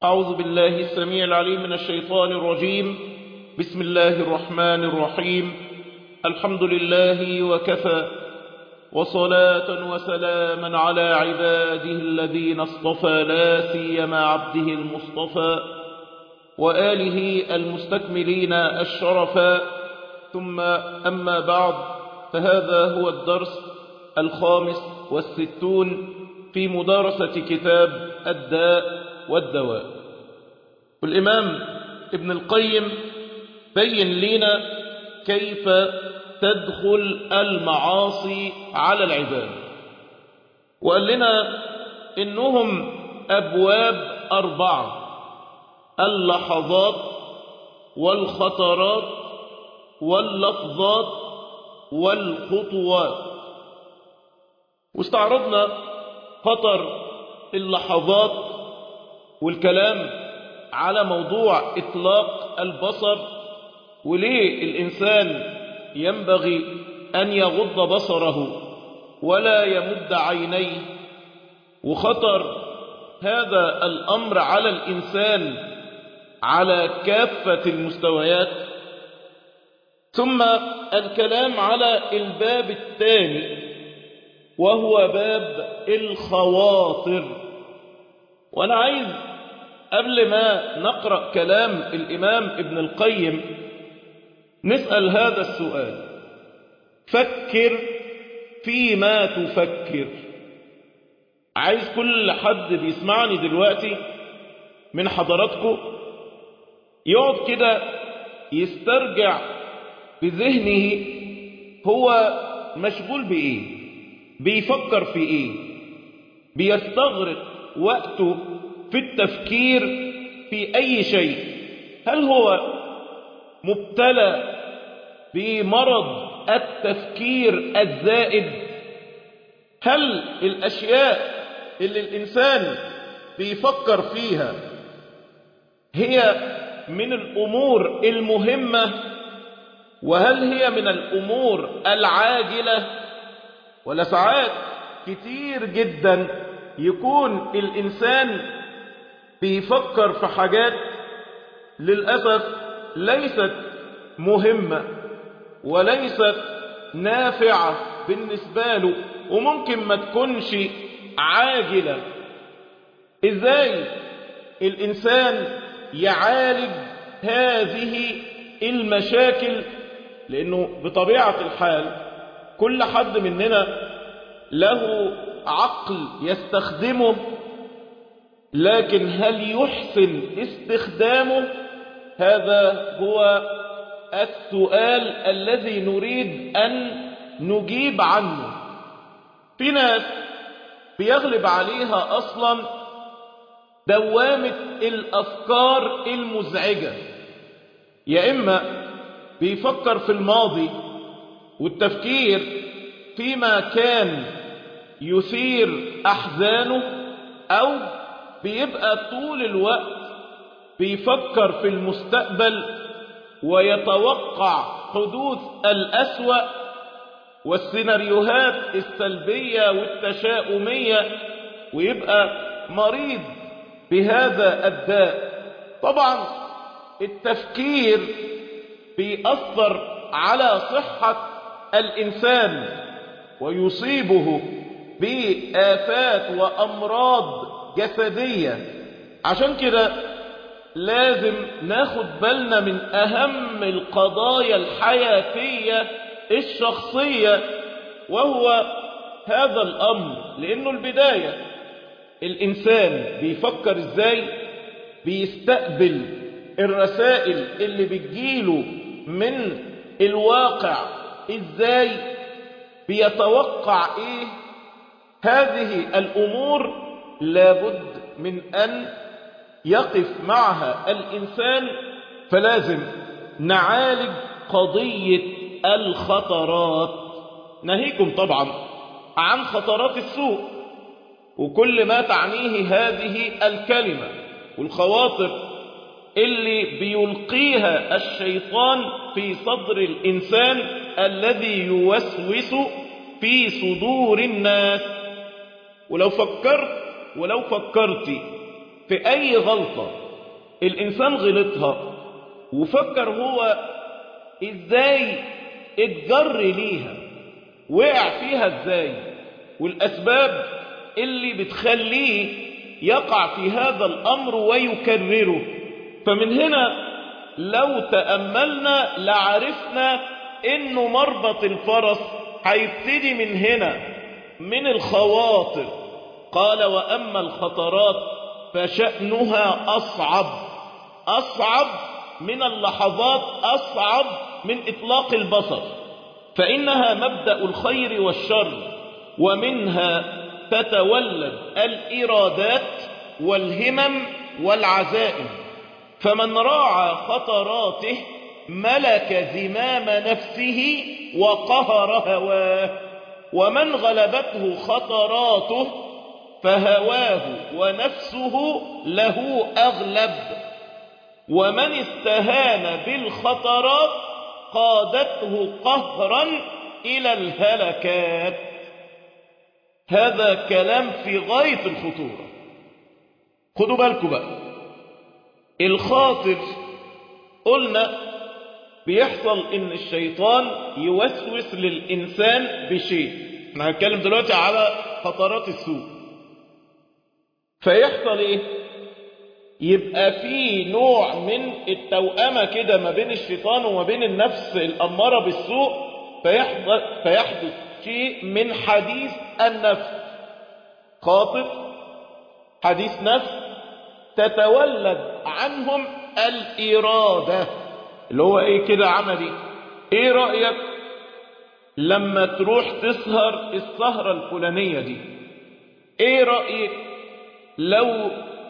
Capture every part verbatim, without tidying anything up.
أعوذ بالله السميع العليم من الشيطان الرجيم. بسم الله الرحمن الرحيم. الحمد لله وكفى، وصلاة وسلاما على عباده الذين اصطفى، لا سيما عبده المصطفى وآله المستكملين الشرفا. ثم أما بعد، فهذا هو الدرس الخامس والستون في مدارسة كتاب الداء والدواء. والإمام ابن القيم بين لنا كيف تدخل المعاصي على العباد، وقال لنا إنهم أبواب أربعة: اللحظات والخطرات واللفظات والخطوات. واستعرضنا خطر اللحظات والكلام على موضوع إطلاق البصر، وليه الإنسان ينبغي أن يغض بصره ولا يمد عينيه، وخطر هذا الأمر على الإنسان على كافة المستويات. ثم الكلام على الباب الثاني وهو باب الخواطر. وأنا عايز قبل ما نقرأ كلام الإمام ابن القيم نسأل هذا السؤال: فكر فيما تفكر. عايز كل حد بيسمعني دلوقتي من حضراتكم يقعد كده يسترجع بذهنه هو مشغول بإيه، بيفكر في إيه، بيستغرق وقته في التفكير في أي شيء. هل هو مبتلى بمرض التفكير الزائد؟ هل الأشياء اللي الإنسان بيفكر فيها هي من الأمور المهمة؟ وهل هي من الأمور العاجلة؟ ولا ساعات كتير جدا يكون الإنسان بيفكر في حاجات للأسف ليست مهمة وليست نافعة بالنسبة له، وممكن ما تكونش عاجلة. إزاي الإنسان يعالج هذه المشاكل؟ لأنه بطبيعة الحال كل حد مننا له عقل يستخدمه، لكن هل يحسن استخدامه؟ هذا هو السؤال الذي نريد أن نجيب عنه. في ناس بيغلب عليها أصلا دوامة الأفكار المزعجة، يا إما بيفكر في الماضي والتفكير فيما كان يثير أحزانه، أو بيبقى طول الوقت بيفكر في المستقبل ويتوقع حدوث الأسوأ والسيناريوهات السلبية والتشاؤمية، ويبقى مريض بهذا الداء. طبعا التفكير بيأثر على صحة الإنسان ويصيبه بآفات وأمراض جسدية. عشان كده لازم ناخد بالنا من أهم القضايا الحياتية الشخصية وهو هذا الأمر، لأنه البداية الإنسان بيفكر إزاي، بيستقبل الرسائل اللي بتجيله من الواقع إزاي، بيتوقع إيه. هذه الأمور لابد من أن يقف معها الإنسان، فلازم نعالج قضية الخطرات. ناهيكم طبعا عن خطرات السوء وكل ما تعنيه هذه الكلمة، والخواطر اللي بيلقيها الشيطان في صدر الإنسان الذي يوسوس في صدور الناس. ولو فكرت ولو فكرتي في أي غلطة الإنسان غلطها وفكر هو إزاي اتجر ليها، وقع فيها إزاي، والأسباب اللي بتخليه يقع في هذا الأمر ويكرره. فمن هنا لو تأملنا لعرفنا إنه مربط الفرس هيبتدي من هنا، من الخواطر. قال وأما الخطرات فشأنها أصعب، أصعب من اللحظات، أصعب من إطلاق البصر، فإنها مبدأ الخير والشر، ومنها تتولد الإرادات والهمم والعزائم. فمن راعى خطراته ملك زمام نفسه وقهر هواه، ومن غلبته خطراته فهواه ونفسه له أغلب، ومن استهان بالخطرات قادته قهرا إلى الهلكات. هذا كلام في غاية الخطورة. خدوا بالكم بقى، الخاطر قلنا بيحصل ان الشيطان يوسوس للإنسان بشيء. احنا هنتكلم دلوقتي على خطرات السوء. فيحصل ايه؟ يبقى في نوع من التوأمة كده ما بين الشيطان وما بين النفس الأمارة بالسوء، فيحدث, فيحدث شيء من حديث النفس. خاطر، حديث نفس، تتولد عنهم الإرادة، اللي هو ايه كده عملي. ايه رأيك لما تروح تسهر السهرة الفلانية دي؟ ايه رأيك لو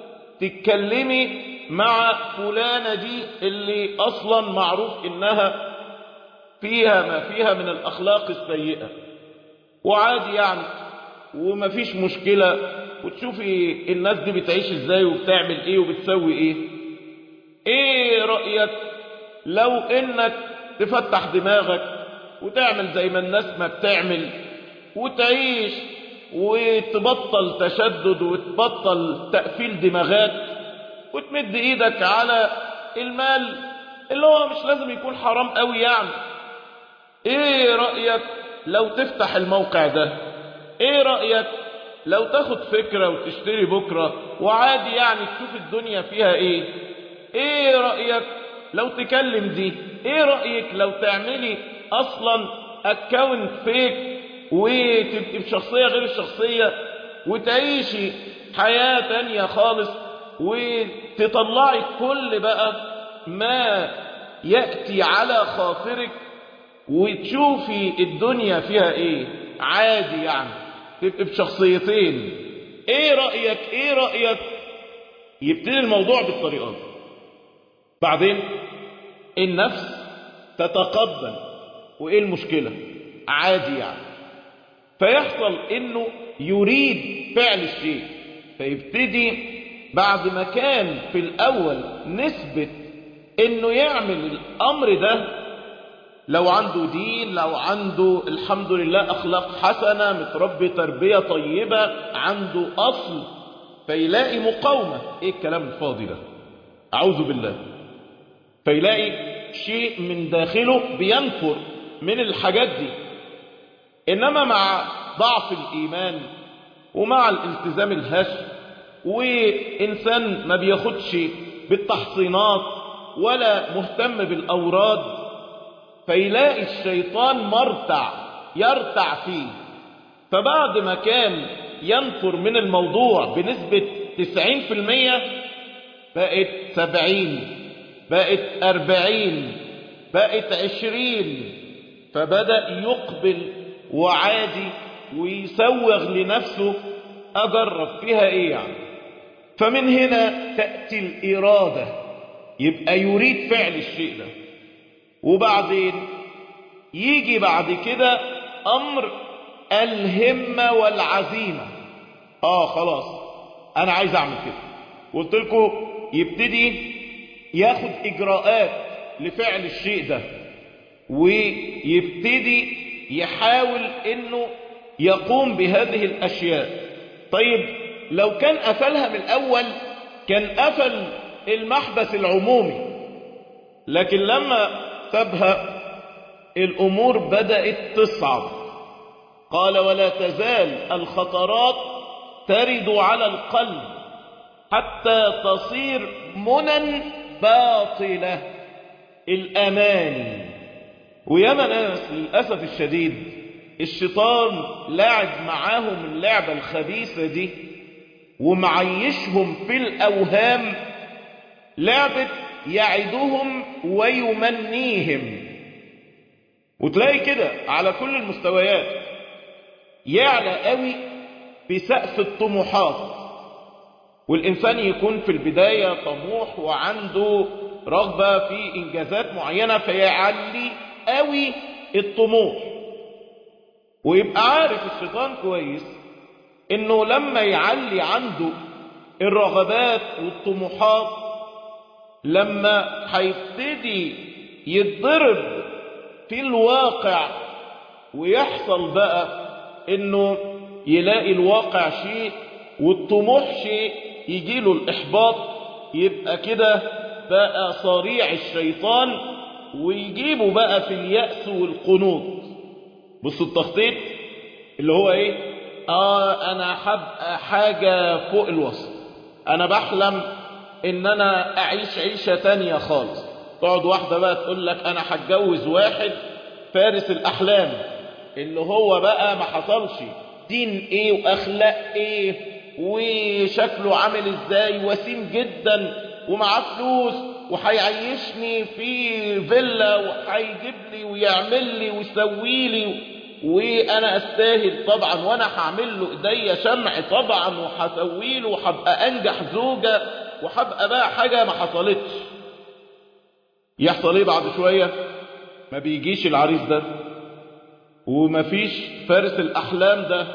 تتكلمي مع فلانة دي اللي اصلا معروف انها فيها ما فيها من الاخلاق السيئة، وعادي يعني ومفيش مشكلة، وتشوفي الناس دي بتعيش ازاي وبتعمل ايه وبتسوي ايه؟ ايه رأيك لو انك تفتح دماغك وتعمل زي ما الناس ما بتعمل، وتعيش وتبطل تشدد وتبطل تقفيل دماغات، وتمد ايدك على المال اللي هو مش لازم يكون حرام قوي يعني؟ ايه رأيك لو تفتح الموقع ده؟ ايه رأيك لو تاخد فكرة وتشتري بكرة وعادي يعني تشوف الدنيا فيها ايه؟ ايه رأيك لو تكلم دي؟ ايه رأيك لو تعملي اصلا اكاونت فيك وتبقي بشخصية غير الشخصية وتعيشي حياة تانية خالص، وتطلعي كل بقى ما يأتي على خاطرك، وتشوفي الدنيا فيها ايه؟ عادي يعني تبقي بشخصيتين. ايه رأيك؟ ايه رأيك؟ يبتدي الموضوع بالطريقة دي. بعدين النفس تتقبل، وايه المشكلة؟ عادي يعني. فيحصل انه يريد فعل الشيء، فيبتدي بعد ما كان في الاول نسبة انه يعمل الامر ده، لو عنده دين، لو عنده الحمد لله اخلاق حسنة، متربي تربية طيبة، عنده اصل، فيلاقي مقاومة. ايه الكلام الفاضي ده؟ اعوذ بالله. فيلاقي شيء من داخله بينفر من الحاجات دي. انما مع ضعف الايمان ومع الالتزام الهش، وانسان ما بياخدش بالتحصينات ولا مهتم بالاوراد، فيلاقي الشيطان مرتع يرتع فيه. فبعد ما كان ينفر من الموضوع بنسبة تسعين في المية، بقت سبعين، بقت أربعين، بقت عشرين، فبدأ يقبل وعادي ويسوغ لنفسه أجرب فيها إيه يعني. فمن هنا تأتي الإرادة، يبقى يريد فعل الشيء ده. وبعدين يجي بعد كده أمر الهمة والعزيمة. آه خلاص أنا عايز أعمل كده، قلت لكم يبتدي ياخد إجراءات لفعل الشيء ده، ويبتدي يحاول إنه يقوم بهذه الأشياء. طيب لو كان قفلها من الأول كان قفل المحبس العمومي، لكن لما سابها الأمور بدأت تصعب. قال ولا تزال الخطرات ترد على القلب حتى تصير منى باطلة الأماني. وياما ناس للأسف الشديد الشيطان لاعب معاهم اللعبة الخبيثة دي ومعيشهم في الأوهام لعبة يعدهم ويمنيهم. وتلاقي كده على كل المستويات يعلى قوي بسقف الطموحات، والإنسان يكون في البداية طموح وعنده رغبة في إنجازات معينة فيعلي قوي الطموح، ويبقى عارف الشيطان كويس إنه لما يعلي عنده الرغبات والطموحات لما هيبتدي يتضرب في الواقع ويحصل بقى إنه يلاقي الواقع شيء والطموح شيء يجيله الإحباط، يبقى كده بقى صريع الشيطان ويجيبه بقى في اليأس والقنوط. بصوا التخطيط اللي هو ايه؟ اه انا هبقى حاجة فوق الوصف، انا بحلم ان انا اعيش عيشة تانية خالص. تقعد واحدة بقى تقول لك انا هتجوز واحد فارس الاحلام اللي هو بقى ما حصلش، دين ايه واخلاق ايه وشكله عامل ازاي، وسيم جدا ومعاه فلوس وهيعيشني في فيلا وهيجيب لي ويعمل لي ويسوي لي وانا استاهل طبعا، وانا هعمل له ايديا شمع طبعا وهسوي له وهبقى انجح زوجه وهبقى بقى حاجه ما حصلتش. يحصل ايه بعد شويه؟ ما بيجيش العريس ده ومفيش فارس الاحلام ده.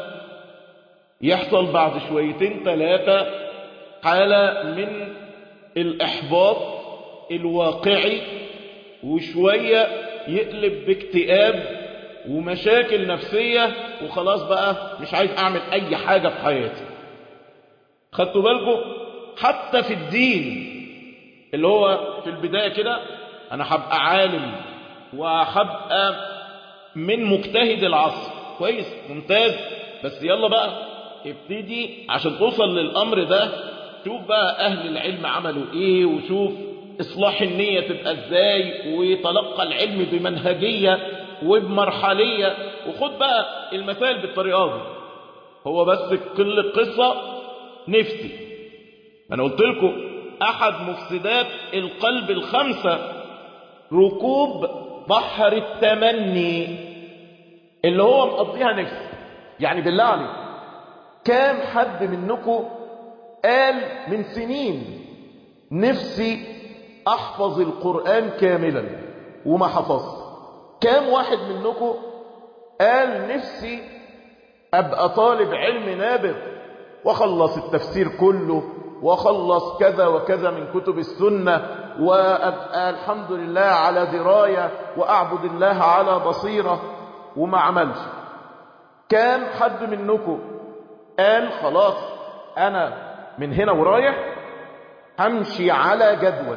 يحصل بعد شويتين ثلاثه حاله من الإحباط الواقعي، وشوية يقلب باكتئاب ومشاكل نفسية، وخلاص بقى مش عايز أعمل أي حاجة في حياتي. خدتوا بالكم؟ حتى في الدين اللي هو في البداية كده أنا هبقى عالم وهبقى من مجتهد العصر، كويس ممتاز، بس يلا بقى ابتدي عشان توصل للأمر ده. شوف بقى أهل العلم عملوا إيه، وشوف إصلاح النية تبقى إزاي، وتلقى العلم بمنهجية وبمرحلية، وخد بقى المسائل بالطريقة دي. هو بس كل القصة نفسي. أنا قلت لكم أحد مفسدات القلب الخمسة ركوب بحر التمني اللي هو مقضيها نفسي. يعني بالله عليك كام حد منكم قال من سنين نفسي احفظ القرآن كاملا وما حفظت؟ كام واحد منكم قال نفسي ابقى طالب علم نابغ واخلص التفسير كله واخلص كذا وكذا من كتب السنة وابقى الحمد لله على دراية واعبد الله على بصيرة وما عملش؟ كام حد منكم قال خلاص انا من هنا ورايح همشي على جدول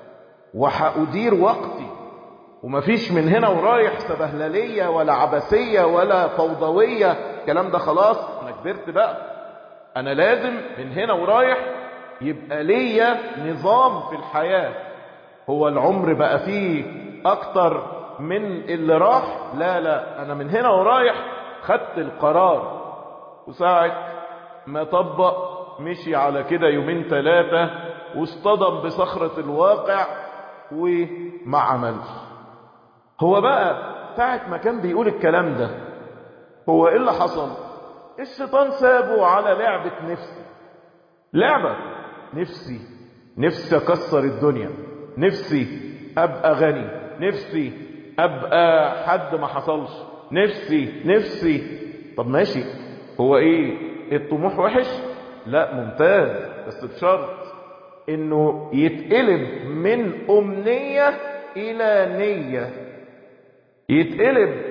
وهأدير وقتي ومفيش من هنا ورايح سبهللية ولا عبثية ولا فوضوية، الكلام ده خلاص انا كبرت بقى، انا لازم من هنا ورايح يبقى ليا نظام في الحياة. هو العمر بقى فيه اكتر من اللي راح؟ لا لا، انا من هنا ورايح خدت القرار، وساعة ما طبق مشي على كده يومين ثلاثة واصطدم بصخرة الواقع وما عملش. هو بقى ساعة ما كان بيقول الكلام ده هو ايه اللي حصل؟ الشيطان سابه على لعبة نفسي، لعبة نفسي نفسي اكسر الدنيا، نفسي ابقى غني، نفسي ابقى حد ما حصلش، نفسي نفسي. طب ماشي، هو ايه الطموح وحش؟ لا ممتاز، بس بشرط انه يتقلب من امنية الى نية، يتقلب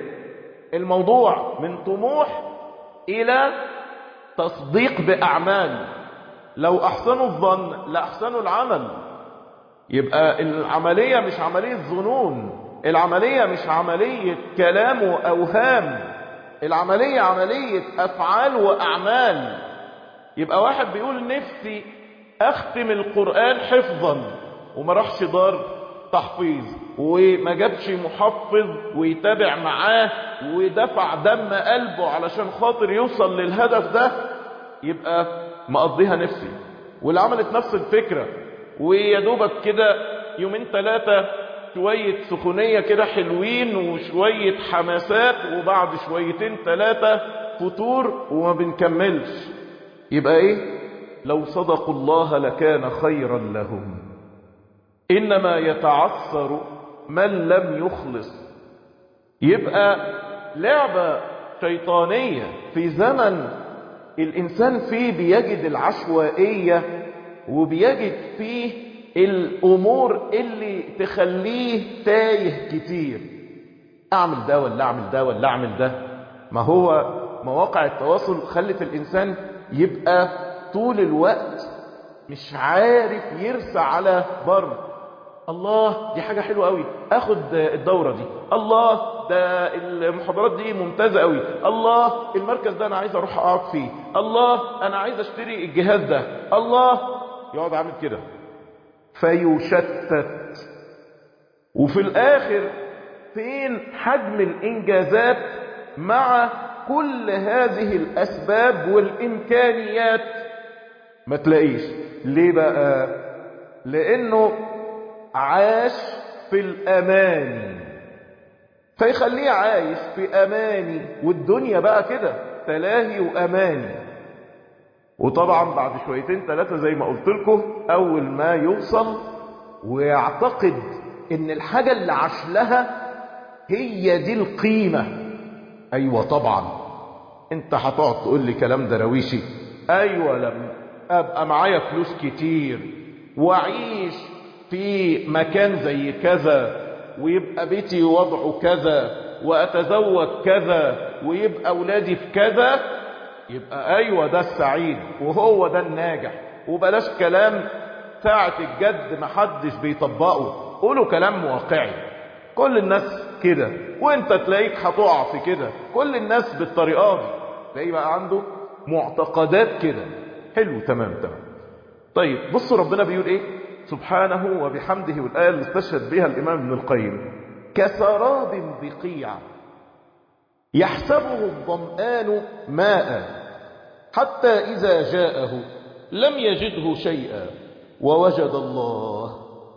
الموضوع من طموح الى تصديق باعمال. لو أحسنوا الظن لأحسنوا العمل. يبقى العملية مش عملية ظنون، العملية مش عملية كلام وأوهام، العملية عملية أفعال وأعمال. يبقى واحد بيقول نفسي أختم القرآن حفظا وما راحش دار تحفيظ وما جابش محفظ ويتابع معاه ودفع دم قلبه علشان خاطر يوصل للهدف ده، يبقى مقضيها نفسي. واللي عملت نفس الفكرة ويدوبك كده يومين ثلاثة شوية سخونية كده حلوين وشوية حماسات وبعد شويتين ثلاثة فتور وما بنكملش، يبقى ايه؟ لو صدقوا الله لكان خيرا لهم. انما يتعثر من لم يخلص. يبقى لعبة شيطانية في زمن الانسان فيه بيجد العشوائية وبيجد فيه الامور اللي تخليه تايه كتير. اعمل ده ولا اعمل ده ولا اعمل ده. ما هو مواقع التواصل خلت الانسان يبقى طول الوقت مش عارف يرسى على بر. الله دي حاجة حلوة قوي، اخد الدورة دي، الله ده المحاضرات دي ممتازة قوي، الله المركز ده انا عايز اروح اقعد فيه، الله انا عايز اشتري الجهاز ده، الله. يقعد عامل كده فيشتت. وفي الاخر فين حجم الانجازات مع كل هذه الاسباب والامكانيات؟ ما تلاقيش. ليه بقى؟ لانه عاش في الاماني، فيخليه عايش في اماني، والدنيا بقى كده تلاهي واماني. وطبعا بعد شويتين ثلاثة زي ما قلت لكم اول ما يوصل ويعتقد ان الحاجة اللي عاش لها هي دي القيمة. ايوه طبعا انت هتقعد تقول لي كلام درويشي. ايوه لما ابقى معايا فلوس كتير واعيش في مكان زي كذا ويبقى بيتي وضعه كذا واتزوج كذا ويبقى اولادي في كذا، يبقى ايوه ده السعيد وهو ده الناجح. وبلاش كلام ساعة الجد محدش بيطبقه، قولوا كلام واقعي. كل الناس كده وانت تلاقيك هتقع في كده. كل الناس بالطريقة دي تلاقيه بقى عنده معتقدات كده. حلو تمام تمام. طيب بصوا ربنا بيقول ايه سبحانه وبحمده، والآية اللي استشهد بها الإمام ابن القيم: كسراب بقيع يحسبه الظمآن ماء حتى إذا جاءه لم يجده شيئا ووجد الله.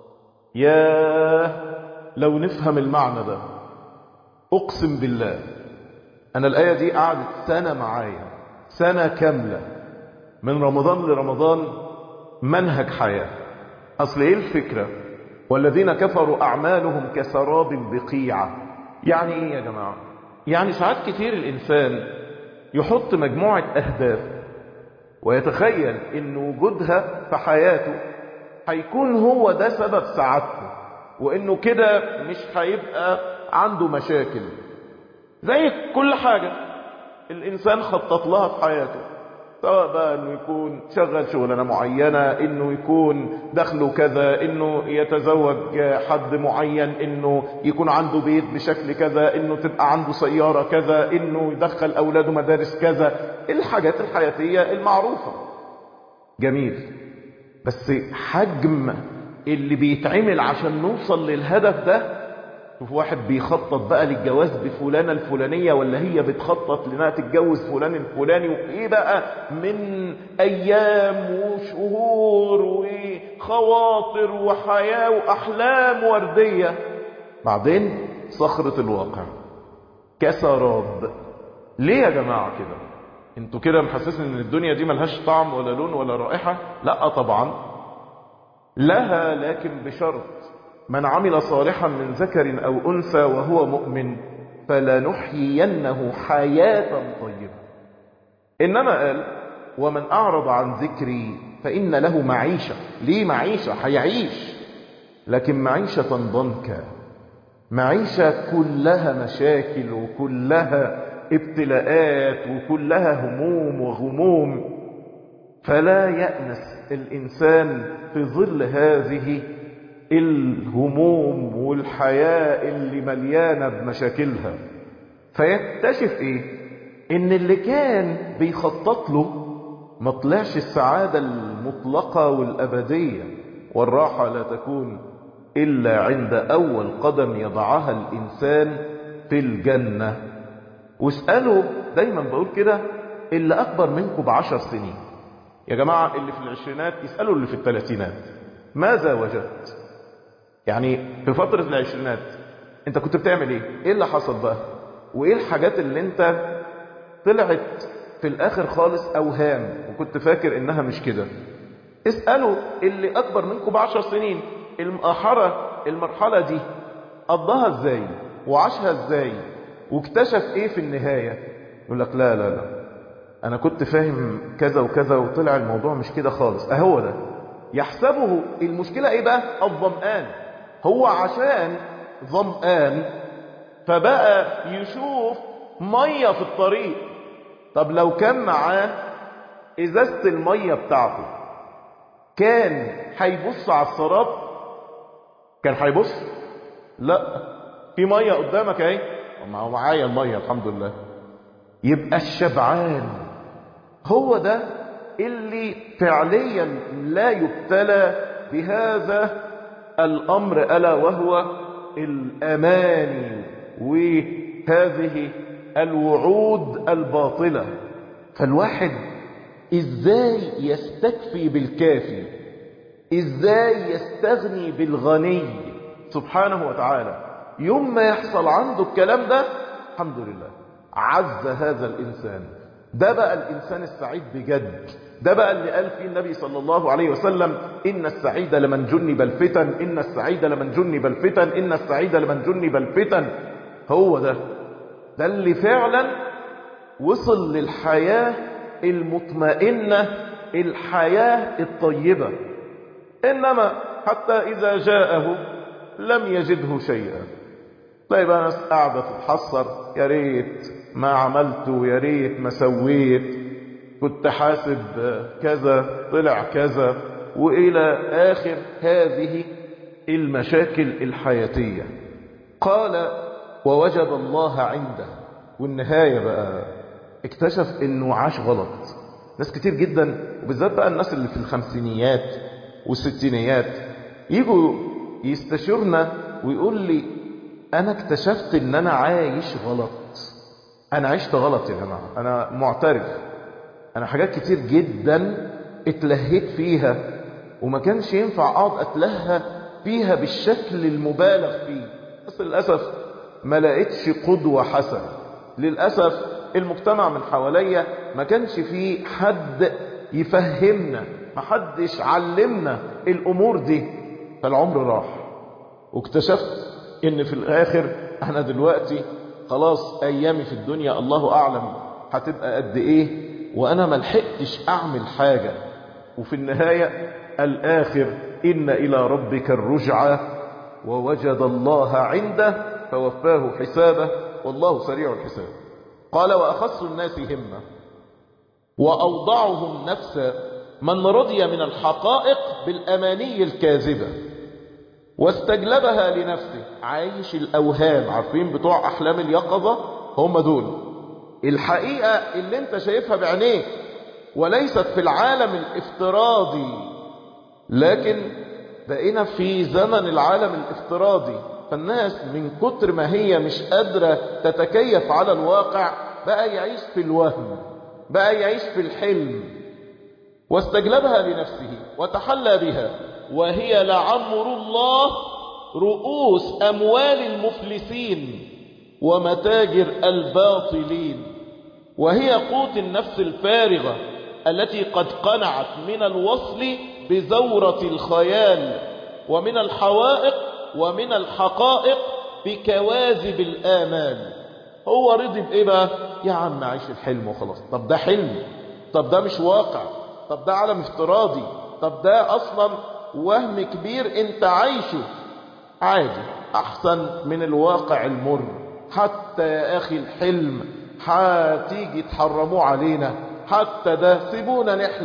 ياه لو نفهم المعنى ده. أقسم بالله أنا الآية دي قعدت سنة معايا، سنة كاملة من رمضان لرمضان منهج حياة. أصل إيه الفكرة؟ والذين كفروا أعمالهم كسراب بقيعة. يعني إيه يا جماعة؟ يعني ساعات كتير الإنسان يحط مجموعة أهداف ويتخيل إن وجودها في حياته هيكون هو ده سبب سعادته، وإنه كده مش هيبقى عنده مشاكل. زي كل حاجة الإنسان خطط لها في حياته، سواء بقى انه يكون شغال شغلانه معينه، انه يكون دخله كذا، انه يتزوج حد معين، انه يكون عنده بيت بشكل كذا، انه تبقى عنده سياره كذا، انه يدخل اولاده مدارس كذا، الحاجات الحياتيه المعروفه. جميل. بس حجم اللي بيتعمل عشان نوصل للهدف ده. شوف واحد بيخطط بقى للجواز بفلانة الفلانية، ولا هي بتخطط لانها تتجوز فلان الفلاني، وايه بقى من ايام وشهور وخواطر وحياة واحلام وردية. بعدين صخرة الواقع كسراب. ليه يا جماعة كده؟ انتوا كده محسسين ان الدنيا دي ملهاش طعم ولا لون ولا رائحة؟ لا طبعا لها، لكن بشرط: من عمل صالحا من ذكر أو أنثى وهو مؤمن فلنحيينه حياة طيبة. إنما قال: ومن أعرض عن ذكري فإن له معيشة. ليه معيشة؟ هيعيش، لكن معيشة ضنكا، معيشة كلها مشاكل وكلها ابتلاءات وكلها هموم وغموم. فلا يأنس الإنسان في ظل هذه الهموم والحياة اللي مليانة بمشاكلها، فيكتشف ايه؟ ان اللي كان بيخطط له ما طلعش السعادة المطلقة والأبدية، والراحة لا تكون إلا عند أول قدم يضعها الإنسان في الجنة. واسألوا، دايما بقول كده، اللي أكبر منكم بعشر سنين يا جماعة، اللي في العشرينات يسألوا اللي في الثلاثينات ماذا وجدت؟ يعني في فترة العشرينات انت كنت بتعمل ايه؟ ايه اللي حصل بقى؟ وايه الحاجات اللي انت طلعت في الاخر خالص اوهام وكنت فاكر انها مش كده؟ اسألوا اللي اكبر منكم بعشر سنين المرحلة المرحلة دي قضاها ازاي وعاشها ازاي واكتشف ايه في النهاية. يقول لك لا لا لا انا كنت فاهم كذا وكذا وطلع الموضوع مش كده خالص. اهو ده يحسبه المشكلة ايه بقى؟ الظمآن. هو عشان ظمآن فبقى يشوف مية في الطريق. طب لو كان معاه ازازة المية بتاعته كان هيبص على السراب؟ كان هيبص؟ لا، في مية قدامك اهي، ما هو معايا المية الحمد لله. يبقى الشبعان هو ده اللي فعليا لا يبتلى بهذا الأمر، ألا وهو الأماني وهذه الوعود الباطلة. فالواحد إزاي يستكفي بالكافي؟ إزاي يستغني بالغني سبحانه وتعالى؟ يوم ما يحصل عنده الكلام ده الحمد لله عز هذا الإنسان. ده بقى الإنسان السعيد بجد. ده بقى اللي قال فيه النبي صلى الله عليه وسلم: إن السعيد لمن جنب الفتن، إن السعيد لمن جنب الفتن، إن السعيد لمن جنب الفتن. هو ده ده اللي فعلا وصل للحياة المطمئنة، الحياة الطيبة. إنما حتى إذا جاءه لم يجده شيئا. طيب ناس قاعدة تتحسر: يا ريت ما عملت، يا ريت ما سويت، كنت حاسب كذا طلع كذا، وإلى آخر هذه المشاكل الحياتية. قال: ووجد الله عنده. والنهاية بقى اكتشف انه عاش غلط. ناس كتير جدا وبالذات بقى الناس اللي في الخمسينيات والستينيات يجوا يستشيرنا ويقول لي: انا اكتشفت ان انا عايش غلط، انا عشت غلط يا جماعة، انا معترف، انا حاجات كتير جدا اتلهيت فيها وما كانش ينفع اقعد اتلهى فيها بالشكل المبالغ فيه، بس للأسف ما لقيتش قدوة حسنة. للأسف المجتمع من حواليا ما كانش فيه حد يفهمنا، ما حدش علمنا الأمور دي، فالعمر راح. واكتشفت ان في الآخر أنا دلوقتي خلاص أيامي في الدنيا الله أعلم هتبقى قد إيه، وأنا ما لحقتش أعمل حاجة. وفي النهاية الآخر: إن إلى ربك الرجعى ووجد الله عنده فوفاه حسابه والله سريع الحساب. قال: وأخص الناس همة وأوضعهم نفسا من رضي من الحقائق بالأماني الكاذبة واستجلبها لنفسه. عايش الأوهام، عارفين بتوع أحلام اليقظة؟ هم دول الحقيقة اللي انت شايفها بعينيك وليست في العالم الافتراضي. لكن بقينا في زمن العالم الافتراضي، فالناس من كتر ما هي مش قادرة تتكيف على الواقع بقى يعيش في الوهم، بقى يعيش في الحلم. واستجلبها لنفسه وتحلى بها، وهي لعمر الله رؤوس أموال المفلسين ومتاجر الباطلين، وهي قوت النفس الفارغة التي قد قنعت من الوصل بزورة الخيال ومن الحوائق ومن الحقائق بكواذب الآمال. هو رضي بإيه بقى؟ يا عم عيش الحلم وخلاص. طب ده حلم، طب ده مش واقع، طب ده عالم افتراضي، طب ده أصلا وهم كبير انت عايشه. عادي، أحسن من الواقع المر. حتى يا أخي الحلم هتيجي تحرموه علينا، حتى ده سيبونا نحلم،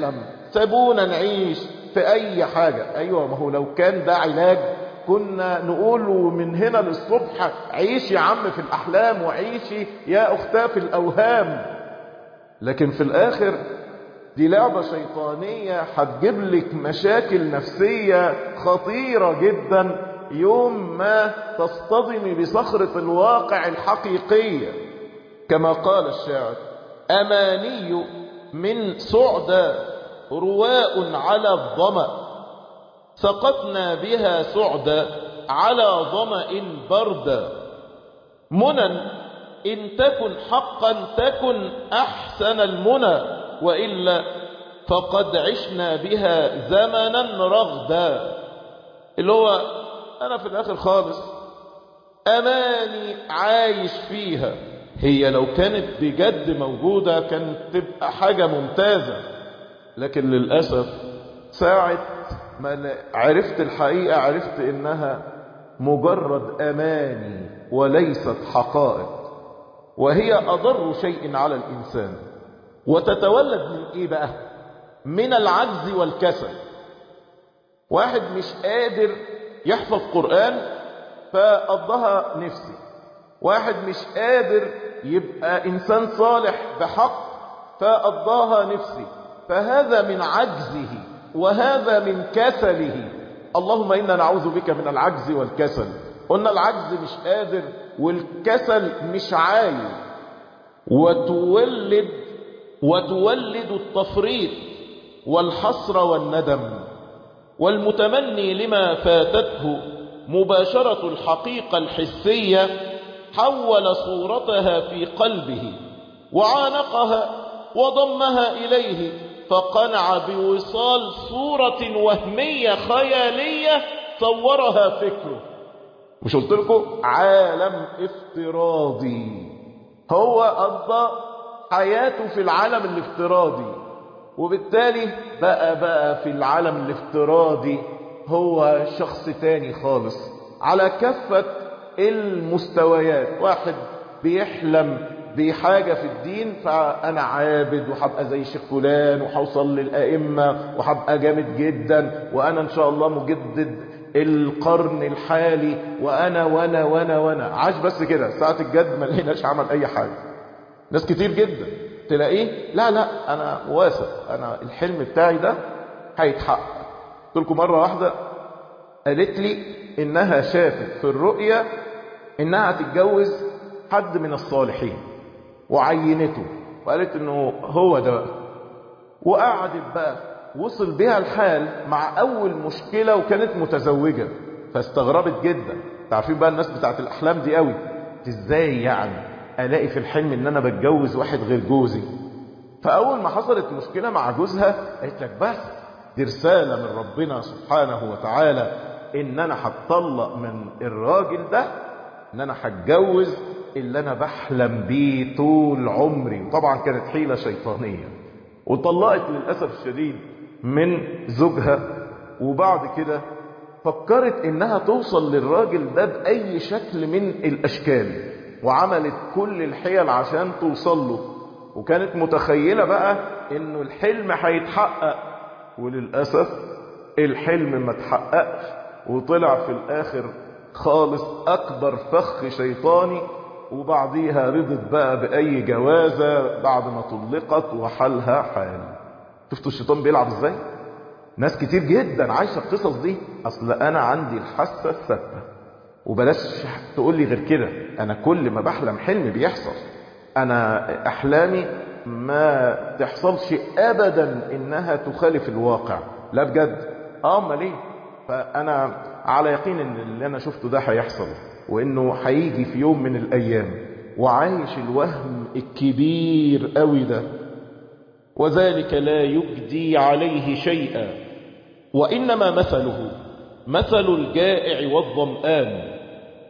سابونا نعيش في اي حاجة. ايوه، ما هو لو كان ده علاج كنا نقول من هنا للصبح عيشي يا عم في الاحلام وعيشي يا اختاه في الاوهام. لكن في الاخر دي لعبة شيطانية هتجيب لك مشاكل نفسية خطيرة جدا يوم ما تصطدمي بصخرة الواقع الحقيقية. كما قال الشاعر: أماني من سعدى رواء على الظمأ، سقطنا بها سعدى على ظمأ بردا، منى إن تكن حقا تكن أحسن المنى، وإلا فقد عشنا بها زمنا رغدا. اللي هو أنا في الآخر خالص أماني عايش فيها، هي لو كانت بجد موجودة كانت تبقى حاجة ممتازة. لكن للأسف ساعة ما عرفت الحقيقة عرفت إنها مجرد أماني وليست حقائق، وهي أضر شيء على الإنسان. وتتولد من إيه بقى؟ من العجز والكسل. واحد مش قادر يحفظ قرآن فقضها نفسي، واحد مش قادر يبقى إنسان صالح بحق فقضاها نفسي، فهذا من عجزه وهذا من كسله. اللهم إنا نعوذ بك من العجز والكسل. قلنا العجز مش قادر والكسل مش عايز، وتولد وتولد التفريط والحسر والندم. والمتمني لما فاتته مباشرة الحقيقة الحسية حول صورتها في قلبه وعانقها وضمها إليه، فقنع بوصال صورة وهمية خيالية صورها فكره. مش قلت لكم عالم افتراضي؟ هو قضى حياته في العالم الافتراضي، وبالتالي بقى بقى في العالم الافتراضي هو شخص تاني خالص على كافة المستويات. واحد بيحلم بحاجة في الدين، فأنا عابد وحبقى زي شيخ فلان وحوصل للأئمة وحبقى جامد جدا، وأنا إن شاء الله مجدد القرن الحالي، وأنا وأنا وأنا وأنا عاش بس كده. ساعة الجد ما لقيناش عمل أي حاجة. ناس كتير جدا تلاقيه لا لا أنا واثق، أنا الحلم بتاعي ده هيتحقق. قلت لكم مرة واحدة قالت لي إنها شافت في الرؤية إنها تتجوز حد من الصالحين وعينته وقالت إنه هو ده بقى، وقعدت بقى وصل بها الحال مع أول مشكلة وكانت متزوجة، فاستغربت جدا. تعرفين بقى الناس بتاعت الأحلام دي قوي، إزاي يعني ألاقي في الحلم إن أنا بتجوز واحد غير جوزي؟ فأول ما حصلت مشكلة مع جوزها قالت لك بس دي رسالة من ربنا سبحانه وتعالى إن أنا هتطلق من الراجل ده، إن أنا هتجوز اللي أنا بحلم بيه طول عمري. وطبعا كانت حيلة شيطانية، وطلقت للأسف الشديد من زوجها. وبعد كده فكرت إنها توصل للراجل ده بأي شكل من الأشكال، وعملت كل الحيل عشان توصل له، وكانت متخيلة بقى إنه الحلم هيتحقق. وللأسف الحلم ما تحققش، وطلع في الآخر خالص أكبر فخ شيطاني. وبعديها رضت بقى بأي جوازة بعد ما طلقت وحالها حال. شفتوا الشيطان بيلعب ازاي؟ ناس كتير جدا عايشة القصص دي. أصل أنا عندي الحاسة الثابتة، وبلاش تقول لي غير كده، أنا كل ما بحلم حلم بيحصل. أنا أحلامي ما تحصلش أبدا إنها تخالف الواقع، لا بجد. آه أمال إيه؟ فأنا على يقين إن اللي أنا شفته ده هيحصل، وإنه هيجي في يوم من الأيام، وعايش الوهم الكبير قوي ده. وذلك لا يجدي عليه شيئا، وإنما مثله مثل الجائع والظمآن،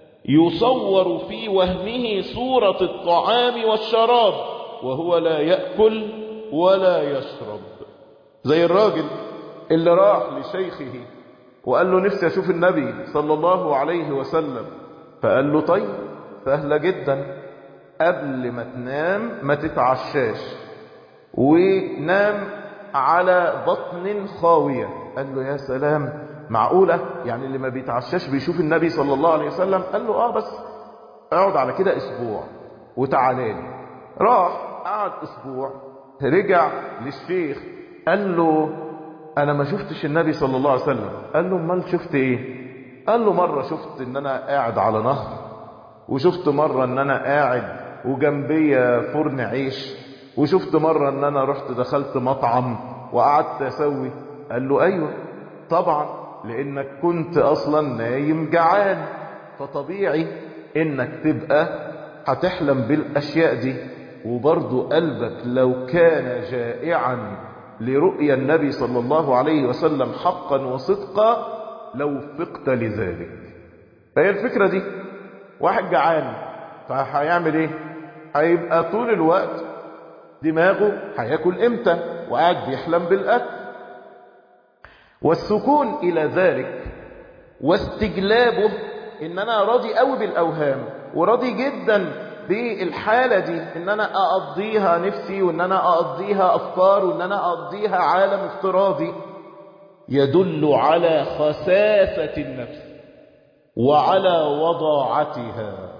يصور في وهمه صورة الطعام والشراب وهو لا يأكل ولا يشرب. زي الراجل اللي راح لشيخه وقال له نفسي أشوف النبي صلى الله عليه وسلم، فقال له طيب سهلة جدا، قبل ما تنام ما تتعشاش، ونام على بطن خاوية. قال له يا سلام، معقولة؟ يعني اللي ما بيتعشاش بيشوف النبي صلى الله عليه وسلم؟ قال له اه، بس اقعد على كده اسبوع وتعالالي. راح قعد اسبوع، رجع للشيخ قال له انا ما شفتش النبي صلى الله عليه وسلم. قال له امال شفت ايه؟ قال له مرة شفت ان انا قاعد على نهر، وشفت مرة ان انا قاعد وجنبي فرن عيش، وشفت مرة ان انا رحت دخلت مطعم وقعدت اسوي. قال له ايوه طبعا، لانك كنت اصلا نايم جعان، فطبيعي انك تبقى هتحلم بالاشياء دي. وبرضو قلبك لو كان جائعا لرؤيا النبي صلى الله عليه وسلم حقا وصدقا لو وفقت لذلك. فهي الفكرة دي، واحد جعان فهيعمل ايه؟ هيبقى طول الوقت دماغه هياكل امتى وقاعد بيحلم بالاكل. والسكون الى ذلك واستجلابه ان انا راضي قوي بالاوهام وراضي جدا بالحالة دي، ان انا اقضيها نفسي وان انا اقضيها افكار وان انا اقضيها عالم افتراضي، يدل على خساسة النفس وعلى وضاعتها.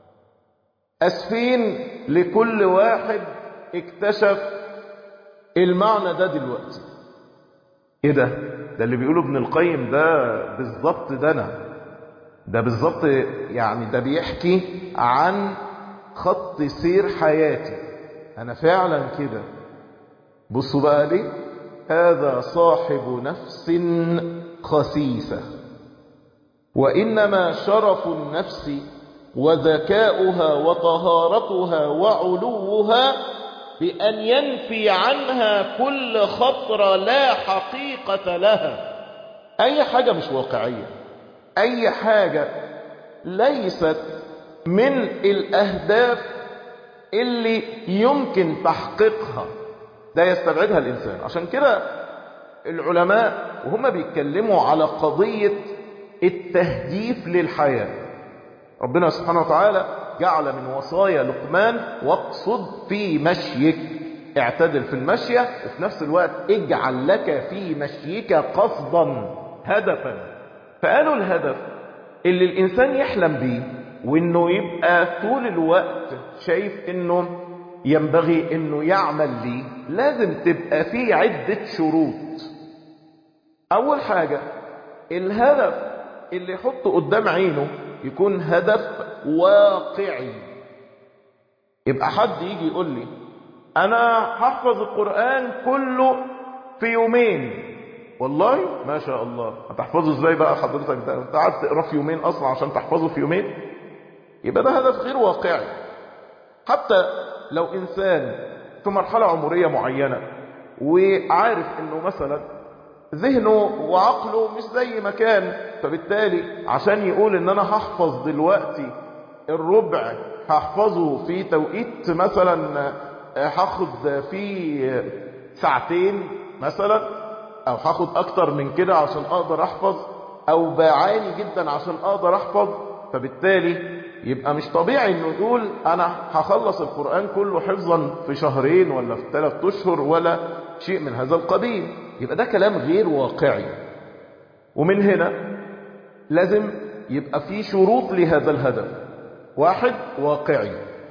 أسفين لكل واحد اكتشف المعنى ده دلوقتي. ايه ده؟ ده اللي بيقوله ابن القيم ده بالظبط، ده انا ده بالظبط، يعني ده بيحكي عن خط سير حياتي انا فعلا كده. بصوا بقى ليه؟ هذا صاحب نفس خسيسة، وإنما شرف النفس وذكاؤها وطهارتها وعلوها بأن ينفي عنها كل خطر لا حقيقة لها. أي حاجة مش واقعية، أي حاجة ليست من الأهداف اللي يمكن تحقيقها، ده يستبعدها الإنسان. عشان كده العلماء وهم بيتكلموا على قضية التهديف للحياة، ربنا سبحانه وتعالى جعل من وصايا لقمان واقصد في مشيك، اعتدل في المشية، وفي نفس الوقت اجعل لك في مشيك قصدا، هدفا. فقالوا الهدف اللي الإنسان يحلم بيه وانه يبقى طول الوقت شايف انه ينبغي انه يعمل ليه، لازم تبقى فيه عدة شروط. اول حاجة الهدف اللي يحطه قدام عينه يكون هدف واقعي. يبقى حد يجي يقول لي انا هحفظ القرآن كله في يومين، والله ما شاء الله، هتحفظه ازاي بقى حضرتك؟ ده انت قاعد تقرا في يومين اصلا عشان تحفظه في يومين؟ يبقى ده هدف غير واقعي. حتى لو انسان في مرحلة عمرية معينة وعارف انه مثلا ذهنه وعقله مش زي ما كان، فبالتالي عشان يقول ان انا هحفظ دلوقتي الربع هحفظه في توقيت مثلا هاخد فيه ساعتين مثلا، او هاخد اكتر من كده عشان اقدر احفظ، او بعاني جدا عشان اقدر احفظ، فبالتالي يبقى مش طبيعي انه يقول انا هخلص القرآن كله حفظا في شهرين ولا في ثلاث اشهر ولا شيء من هذا القبيل. يبقى ده كلام غير واقعي. ومن هنا لازم يبقى في شروط لهذا الهدف. واحد، واقعي.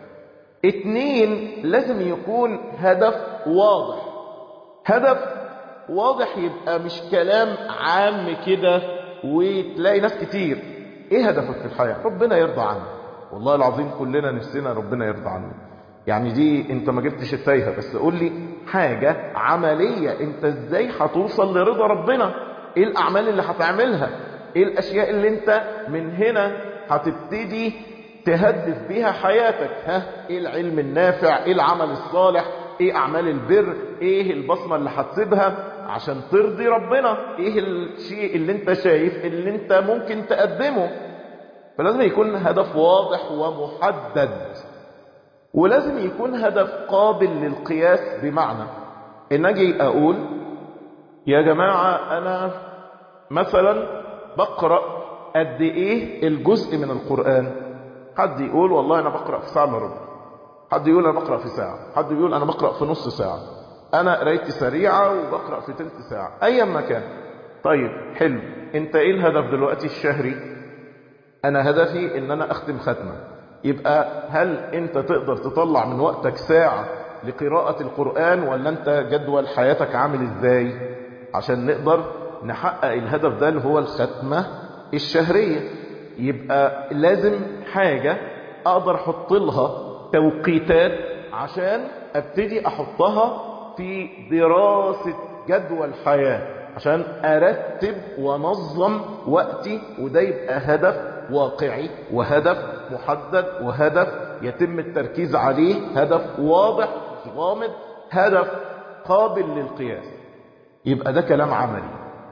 اتنين، لازم يكون هدف واضح. هدف واضح يبقى مش كلام عام كده وتلاقي ناس كتير ايه هدفك في الحياة؟ ربنا يرضى عنك. والله العظيم كلنا نفسنا ربنا يرضى عنك. يعني دي انت ما جبتش التايهة، بس قول لي حاجة عملية، انت ازاي هتوصل لرضا ربنا؟ ايه الاعمال اللي هتعملها؟ ايه الاشياء اللي انت من هنا هتبتدي تهدف بيها حياتك؟ ها، ايه العلم النافع؟ ايه العمل الصالح؟ ايه اعمال البر؟ ايه البصمة اللي هتسيبها عشان ترضي ربنا؟ ايه الشيء اللي انت شايف اللي انت ممكن تقدمه؟ فلازم يكون هدف واضح ومحدد، ولازم يكون هدف قابل للقياس. بمعنى ان اجي اقول يا جماعة انا مثلا بقرأ قد ايه الجزء من القرآن؟ حد يقول والله انا بقرأ في ساعة الا ربع، حد يقول انا بقرأ في ساعة، حد يقول انا بقرأ في نص ساعة. انا قرايتي سريعة وبقرأ في تلت ساعة ايا ما كان. طيب حلو، انت ايه الهدف دلوقتي الشهري؟ انا هدفي ان انا اختم ختمة. يبقى هل انت تقدر تطلع من وقتك ساعة لقراءة القرآن، ولا انت جدول حياتك عامل ازاي عشان نقدر نحقق الهدف ده اللي هو الختمة الشهرية؟ يبقى لازم حاجة اقدر احط لها توقيتات عشان ابتدي احطها في دراسة جدول حياة، عشان ارتب وانظم وقتي، وده يبقى هدف واقعي وهدف محدد وهدف يتم التركيز عليه، هدف واضح مش غامض، هدف قابل للقياس. يبقى ده كلام عملي.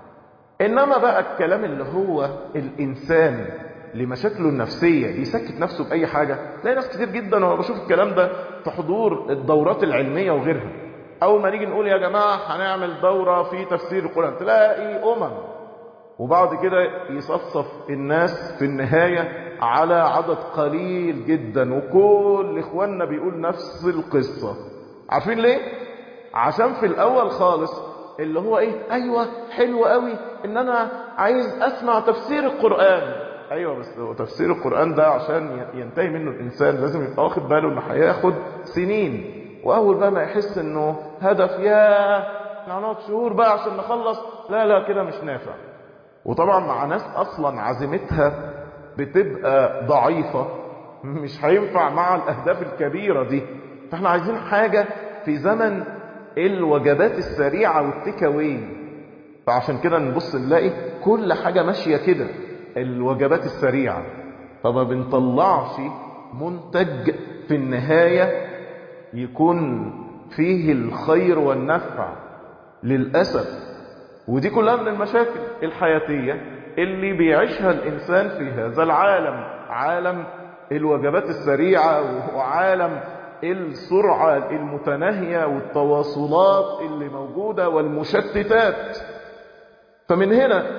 انما بقى الكلام اللي هو الانسان لمشاكله النفسية بيسكت نفسه بأي حاجة، تلاقي ناس كتير جدا وانا بشوف الكلام ده في حضور الدورات العلمية وغيرها، اول ما نيجي نقول يا جماعة هنعمل دورة في تفسير القرآن تلاقي امم، وبعد كده يصفصف الناس في النهاية على عدد قليل جدا، وكل اخواننا بيقول نفس القصة. عارفين ليه؟ عشان في الاول خالص اللي هو ايه، ايوه حلو قوي ان انا عايز اسمع تفسير القرآن. ايوه بس هو تفسير القرآن ده عشان ينتهي منه الانسان لازم يبقى واخد باله انه هياخد سنين، واول بقى ما يحس انه هدف يا هنقعد شهور بقى عشان نخلص، لا لا كده مش نافع. وطبعا مع ناس اصلا عزيمتها بتبقى ضعيفة مش هينفع مع الاهداف الكبيرة دي. فاحنا عايزين حاجة في زمن الوجبات السريعة والتكاوي، فعشان كده نبص نلاقي كل حاجة ماشية كده، الوجبات السريعة، فما بنطلعش منتج في النهاية يكون فيه الخير والنفع للأسف. ودي كلها من المشاكل الحياتية اللي بيعيشها الإنسان في هذا العالم، عالم الوجبات السريعة وعالم السرعة المتناهية والتواصلات اللي موجودة والمشتتات. فمن هنا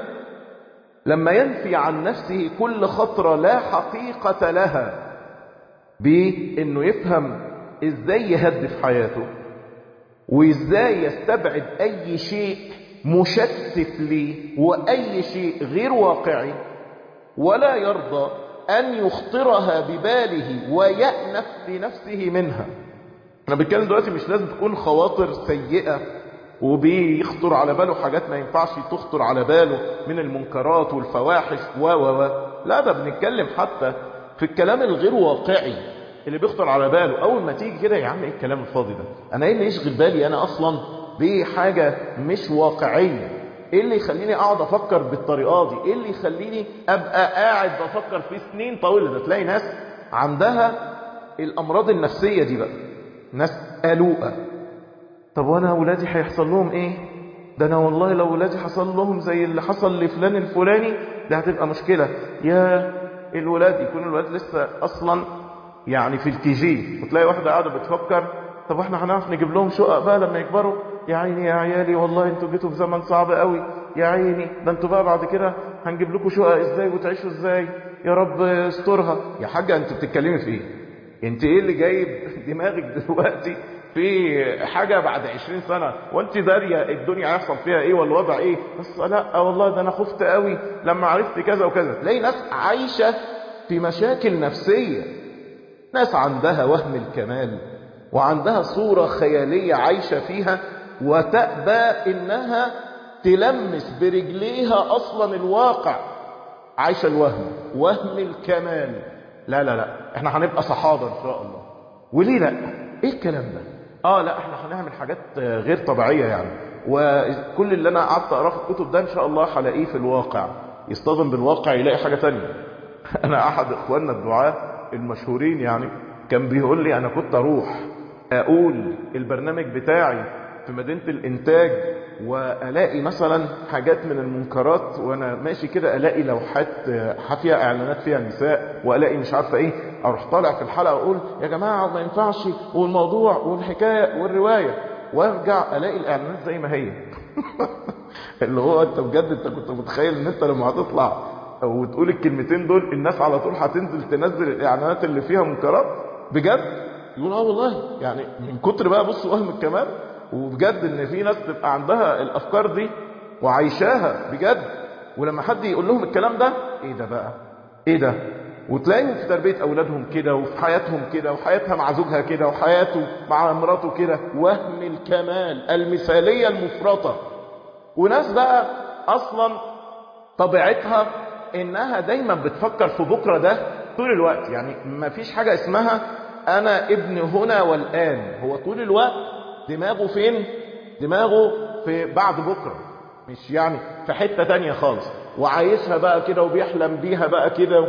لما ينفي عن نفسه كل خطرة لا حقيقة لها بأنه يفهم ازاي يهدف حياته، وازاي يستبعد اي شيء مشتت ليه واي شيء غير واقعي، ولا يرضى ان يخطرها بباله ويأنف لنفسه منها. انا بتكلم دلوقتي مش لازم تكون خواطر سيئة وبيخطر على باله حاجات ما ينفعش تخطر على باله من المنكرات والفواحش و و و لا، ده بنتكلم حتى في الكلام الغير واقعي اللي بيخطر على باله. اول ما تيجي كده يا عم ايه الكلام الفاضي ده، انا ايه اللي يشغل بالي انا اصلا بحاجة مش واقعية؟ ايه اللي يخليني اقعد افكر بالطريقة دي؟ ايه اللي يخليني ابقى قاعد بفكر في سنين طويلة؟ ده تلاقي ناس عندها الامراض النفسية دي بقى، ناس قلوقة. طب وانا اولادي هيحصل لهم ايه؟ ده انا والله لو اولادي حصل لهم زي اللي حصل لفلان الفلاني ده هتبقى مشكلة. يا الولاد يكون الولاد لسه اصلا يعني في الكي جي، وتلاقي واحدة قاعدة بتفكر طب احنا هنعرف نجيب لهم شقق بقى لما يكبروا؟ يا عيني يا عيالي والله انتوا جيتوا في زمن صعب قوي، يا عيني ده انتوا بقى بعد كده هنجيب لكم شقق ازاي وتعيشوا ازاي؟ يا رب استرها. يا حاجة انت بتتكلمي في ايه؟ انت ايه اللي جايب دماغك دلوقتي في حاجة بعد عشرين سنة وانت دارية الدنيا هيحصل فيها ايه والوضع ايه؟ بس لا والله ده انا خفت قوي لما عرفت كذا وكذا. تلاقي ناس عايشة في مشاكل نفسية، ناس عندها وهم الكمال وعندها صورة خيالية عايشة فيها، وتأبى انها تلمس برجليها اصلا الواقع، عايشة الوهم، وهم الكمال. لا لا لا احنا هنبقى صحابة ان شاء الله. وليه لا؟ ايه الكلام ده؟ اه لا احنا هنعمل حاجات غير طبيعية يعني، وكل اللي انا قعدت اقراه في الكتب ده ان شاء الله هلاقيه في الواقع. يصطدم بالواقع يلاقي حاجة تانية. انا احد اخواننا الدعاة المشهورين يعني كان بيقول لي انا كنت اروح اقول البرنامج بتاعي في مدينة الانتاج والاقي مثلا حاجات من المنكرات وانا ماشي كده، الاقي لوحات حافية اعلانات فيها نساء، والاقي مش عارفة ايه، اروح طالع في الحلقة اقول يا جماعة ما ينفعش والموضوع والحكاية والرواية، وارجع الاقي الاعلانات زي ما هي. اللي هو انت بجد انت كنت متخيل ان انت لما هتطلع وتقول الكلمتين دول الناس على طول هتنزل تنزل الاعلانات اللي فيها منكرات بجد؟ يقول اه والله يعني من كتر بقى بص وهم الكمال وبجد ان في ناس تبقى عندها الافكار دي وعايشاها بجد، ولما حد يقول لهم الكلام ده ايه ده بقى، ايه ده، وتلاقيهم في تربية اولادهم كده، وفي حياتهم كده، وحياتها مع زوجها كده، وحياته مع مراته كده، وهم الكمال، المثالية المفرطة. وناس بقى اصلا طبيعتها انها دايما بتفكر في بكرة ده طول الوقت، يعني ما فيش حاجة اسمها انا ابن هنا والان، هو طول الوقت دماغه فين؟ دماغه في بعد بكرة، مش يعني في حتة تانية خالص، وعايشها بقى كده وبيحلم بيها بقى كده،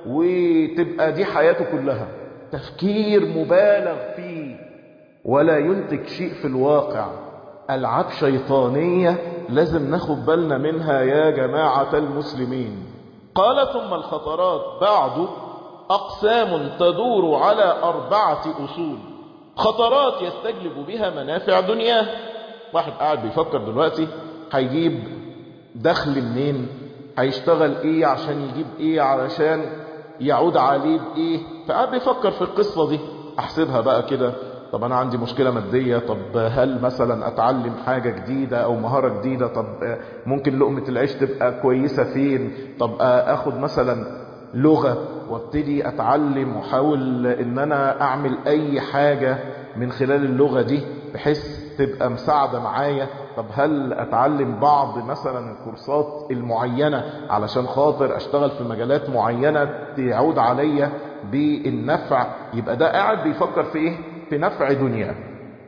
وتبقى دي حياته كلها. تفكير مبالغ فيه ولا ينتج شيء في الواقع. ألعاب شيطانية لازم ناخد بالنا منها يا جماعة المسلمين. قال ثم الخطرات بعد أقسام تدور على أربعة أصول. خطرات يستجلب بها منافع دنياه. واحد قاعد بيفكر دلوقتي هيجيب دخل منين، هيشتغل ايه عشان يجيب ايه علشان يعود عليه بايه، فقاعد بيفكر في القصة دي. احسبها بقى كده، طب انا عندي مشكلة مادية، طب هل مثلا اتعلم حاجة جديدة او مهارة جديدة، طب ممكن لقمة العيش تبقى كويسة فين، طب اخد مثلا لغة وابتدي اتعلم واحاول ان انا اعمل اي حاجة من خلال اللغة دي بحيث تبقى مساعدة معايا، طب هل اتعلم بعض مثلا الكورسات المعينة علشان خاطر اشتغل في مجالات معينة تعود عليا بالنفع. يبقى ده قاعد بيفكر في ايه؟ في نفع دنيا.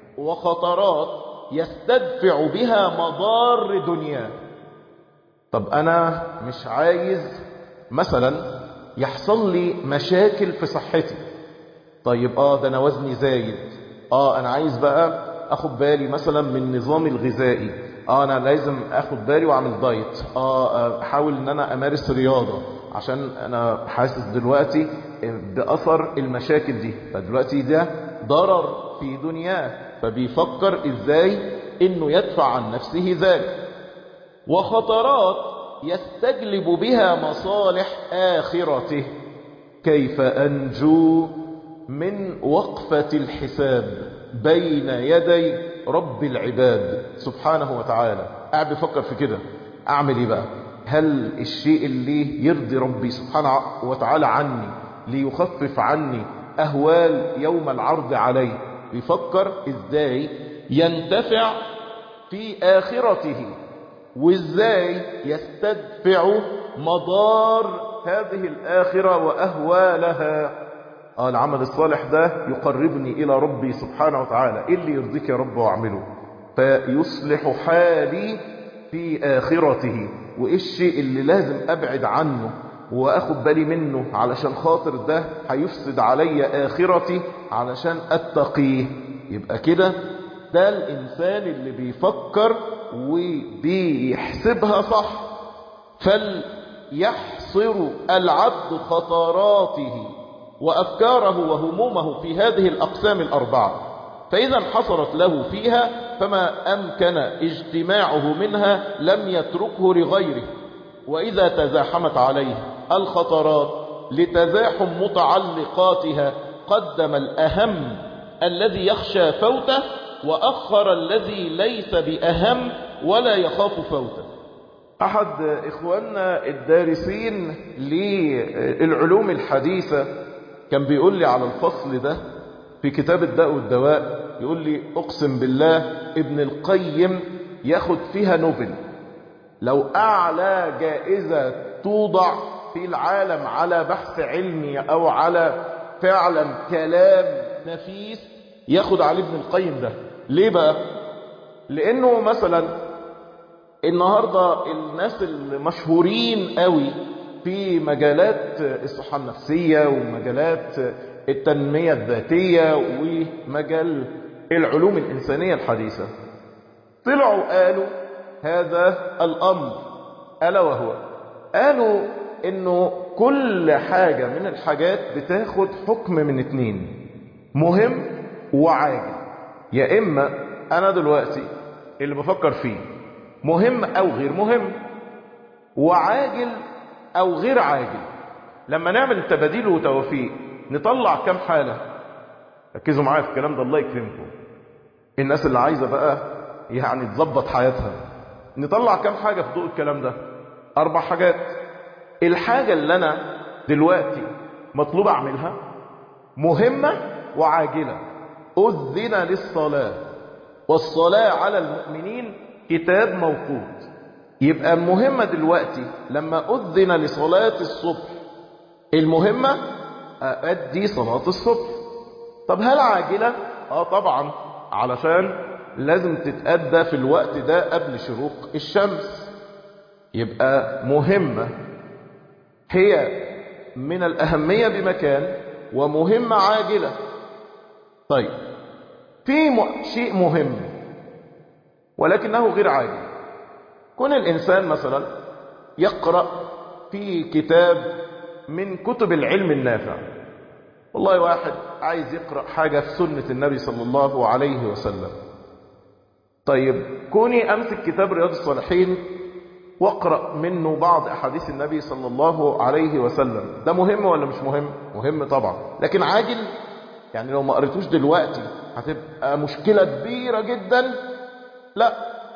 وخطرات يستدفع بها مضار دنيا. طب انا مش عايز مثلا يحصل لي مشاكل في صحتي، طيب اه ده انا وزني زايد، اه انا عايز بقى اخد بالي مثلا من نظامي الغذائي، اه انا لازم اخد بالي واعمل دايت، اه احاول ان انا امارس رياضة عشان انا حاسس دلوقتي باثر المشاكل دي، فدلوقتي ده ضرر في دنياه، فبيفكر ازاي انه يدفع عن نفسه ذلك. وخطرات يستجلب بها مصالح آخرته. كيف أنجو من وقفة الحساب بين يدي رب العباد سبحانه وتعالى. قاعد بفكر في كده، أعمل إيه بقى؟ هل الشيء اللي يرضي ربي سبحانه وتعالى عني ليخفف عني أهوال يوم العرض عليه، بيفكر إزاي ينتفع في آخرته، وإزاي يستدفع مضار هذه الآخرة وأهوالها. آه العمل الصالح ده يقربني إلى ربي سبحانه وتعالى، إيه اللي يرضيك يا رب وأعمله، فيصلح حالي في آخرته، وإيه الشيء اللي لازم أبعد عنه وأخد بالي منه علشان خاطر ده هيفسد علي آخرتي علشان أتقيه. يبقى كده ده الإنسان اللي بيفكر وبيحسبها صح. فليحصر العبد خطراته وأفكاره وهمومه في هذه الأقسام الأربعة، فإذا انحصرت له فيها فما أمكن اجتماعه منها لم يتركه لغيره. وإذا تزاحمت عليه الخطرات لتزاحم متعلقاتها قدم الأهم الذي يخشى فوته وأخر الذي ليس بأهم ولا يخاف فوته. أحد إخواننا الدارسين للعلوم الحديثة كان بيقول لي على الفصل ده في كتاب الداء والدواء، يقول لي أقسم بالله ابن القيم ياخد فيها نوبل، لو أعلى جائزة توضع في العالم على بحث علمي أو على فعلا كلام نفيس ياخد عليه ابن القيم ده. ليه بقى؟ لأنه مثلا النهاردة الناس المشهورين قوي في مجالات الصحة النفسية ومجالات التنمية الذاتية ومجال العلوم الإنسانية الحديثة طلعوا قالوا هذا الأمر، ألا وهو قالوا إنه كل حاجة من الحاجات بتاخد حكم من اتنين، مهم وعاجل. يا إما أنا دلوقتي اللي بفكر فيه مهم أو غير مهم، وعاجل أو غير عاجل. لما نعمل تباديل وتوافيق نطلع كم حالة؟ ركزوا معايا في الكلام ده الله يكرمكم. الناس اللي عايزة بقى يعني تظبط حياتها، نطلع كام حاجة في ضوء الكلام ده؟ أربع حاجات. الحاجة اللي أنا دلوقتي مطلوب أعملها مهمة وعاجلة. أذن للصلاة والصلاة على المؤمنين كتاب موقوت. يبقى المهمة دلوقتي لما أذن لصلاة الصبح، المهمة أؤدي صلاة الصبح. طب هل عاجلة؟ آه طبعا، علشان لازم تتأدى في الوقت ده قبل شروق الشمس. يبقى مهمة هي من الأهمية بمكان، ومهمة عاجلة. طيب في م... شيء مهم ولكنه غير عاجل. كون الإنسان مثلا يقرأ في كتاب من كتب العلم النافع، والله واحد عايز يقرأ حاجة في سنة النبي صلى الله عليه وسلم. طيب كوني أمسك كتاب رياض الصالحين واقرأ منه بعض أحاديث النبي صلى الله عليه وسلم، ده مهم ولا مش مهم؟ مهم طبعا، لكن عاجل؟ يعني لو ما قريتوش دلوقتي هتبقى مشكلة كبيرة جدا؟ لا،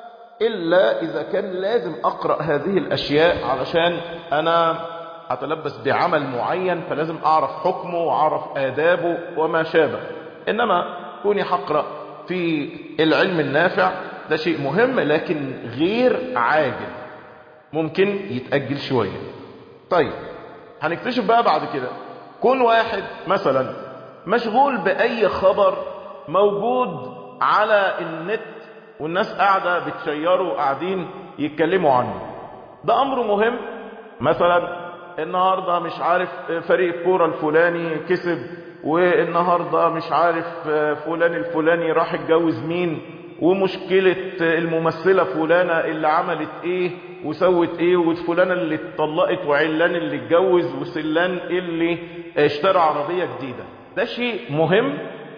إلا إذا كان لازم أقرأ هذه الأشياء علشان أنا أتلبس بعمل معين، فلازم أعرف حكمه وأعرف آدابه وما شابه. إنما كوني هقرأ في العلم النافع ده شيء مهم لكن غير عاجل، ممكن يتأجل شوية. طيب هنكتشف بقى بعد كده، كون واحد مثلا مشغول بأي خبر موجود على النت والناس قاعدة بتشيروا وقاعدين يتكلموا عنه، ده أمر مهم. مثلا النهاردة مش عارف فريق الكورة الفلاني كسب، والنهاردة مش عارف فلان الفلاني راح اتجوز مين، ومشكلة الممثلة فلانة اللي عملت ايه وسوت ايه، وفلانة اللي اتطلقت، وعلان اللي اتجوز، وسلان اللي اشترى عربية جديدة. ده شيء مهم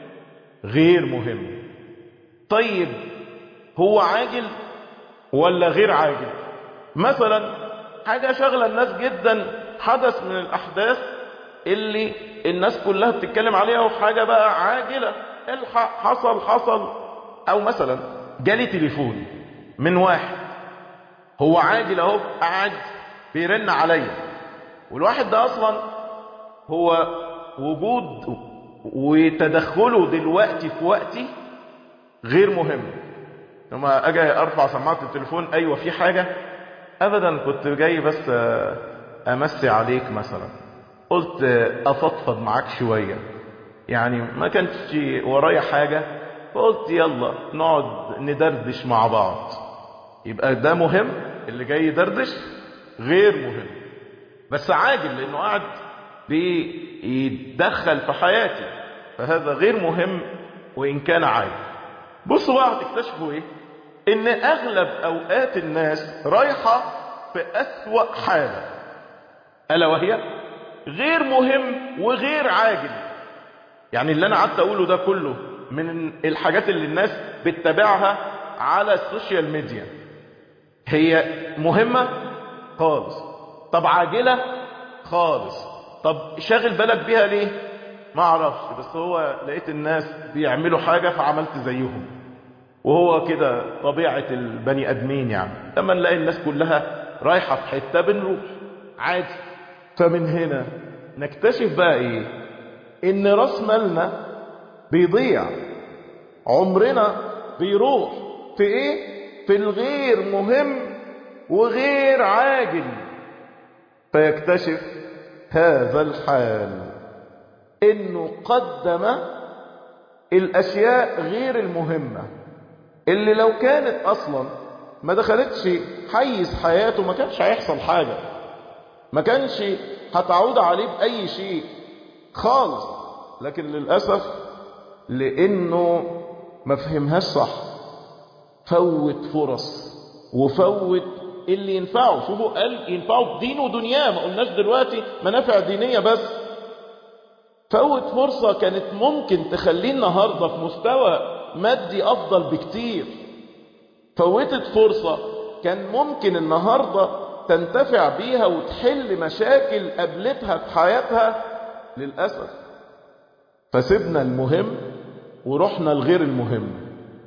غير مهم. طيب هو عاجل ولا غير عاجل؟ مثلا حاجة شغلة الناس جدا، حدث من الأحداث اللي الناس كلها بتتكلم عليها، وحاجة بقى عاجلة، الحق حصل حصل. أو مثلا جالي تليفون من واحد، هو عاجل اهو، قاعد بيرن عليا، والواحد ده أصلا هو وجود وتدخله دلوقتي في وقتي غير مهم. لما أجي أرفع سماعة التليفون، أيوة في حاجة؟ أبدا، كنت جاي بس أمسي عليك مثلا، قلت أفضفض معاك شوية، يعني ما كانش ورايا حاجة، فقلت يلا نقعد ندردش مع بعض. يبقى ده مهم؟ اللي جاي يدردش غير مهم، بس عاجل لأنه قاعد بيتدخل في حياتي، فهذا غير مهم وإن كان عاجل. بصوا بقى هتكتشفوا ايه؟ ان اغلب اوقات الناس رايحة في اسوأ حالة، الا وهي غير مهم وغير عاجل. يعني اللي انا قعدت اقوله ده كله من الحاجات اللي الناس بتتابعها على السوشيال ميديا، هي مهمة خالص. طب عاجلة خالص. طب شاغل بالك بيها ليه؟ ما اعرفش، بس هو لقيت الناس بيعملوا حاجة فعملت زيهم، وهو كده طبيعة البني ادمين. يعني لما نلاقي الناس كلها رايحة في حتة بنروح عادي. فمن هنا نكتشف بقى ايه؟ ان راس مالنا بيضيع، عمرنا بيروح في ايه؟ في الغير مهم وغير عاجل. فيكتشف هذا الحال انه قدم الاشياء غير المهمة اللي لو كانت اصلا ما دخلتش حيز حياته ما كانش هيحصل حاجة، ما كانش هتعود عليه بأي شيء خالص. لكن للأسف لأنه ما فهمهاش صح، فوت فرص وفوت اللي ينفعه. شوفوا قال ينفعه دين ودنياه، ما قلناش دلوقتي منافع دينية بس. فوت فرصة كانت ممكن تخليه النهاردة في مستوى مادي أفضل بكتير. فوتت فرصة كان ممكن النهاردة تنتفع بيها وتحل مشاكل قابلتها في حياتها. للأسف فسيبنا المهم ورحنا الغير المهم.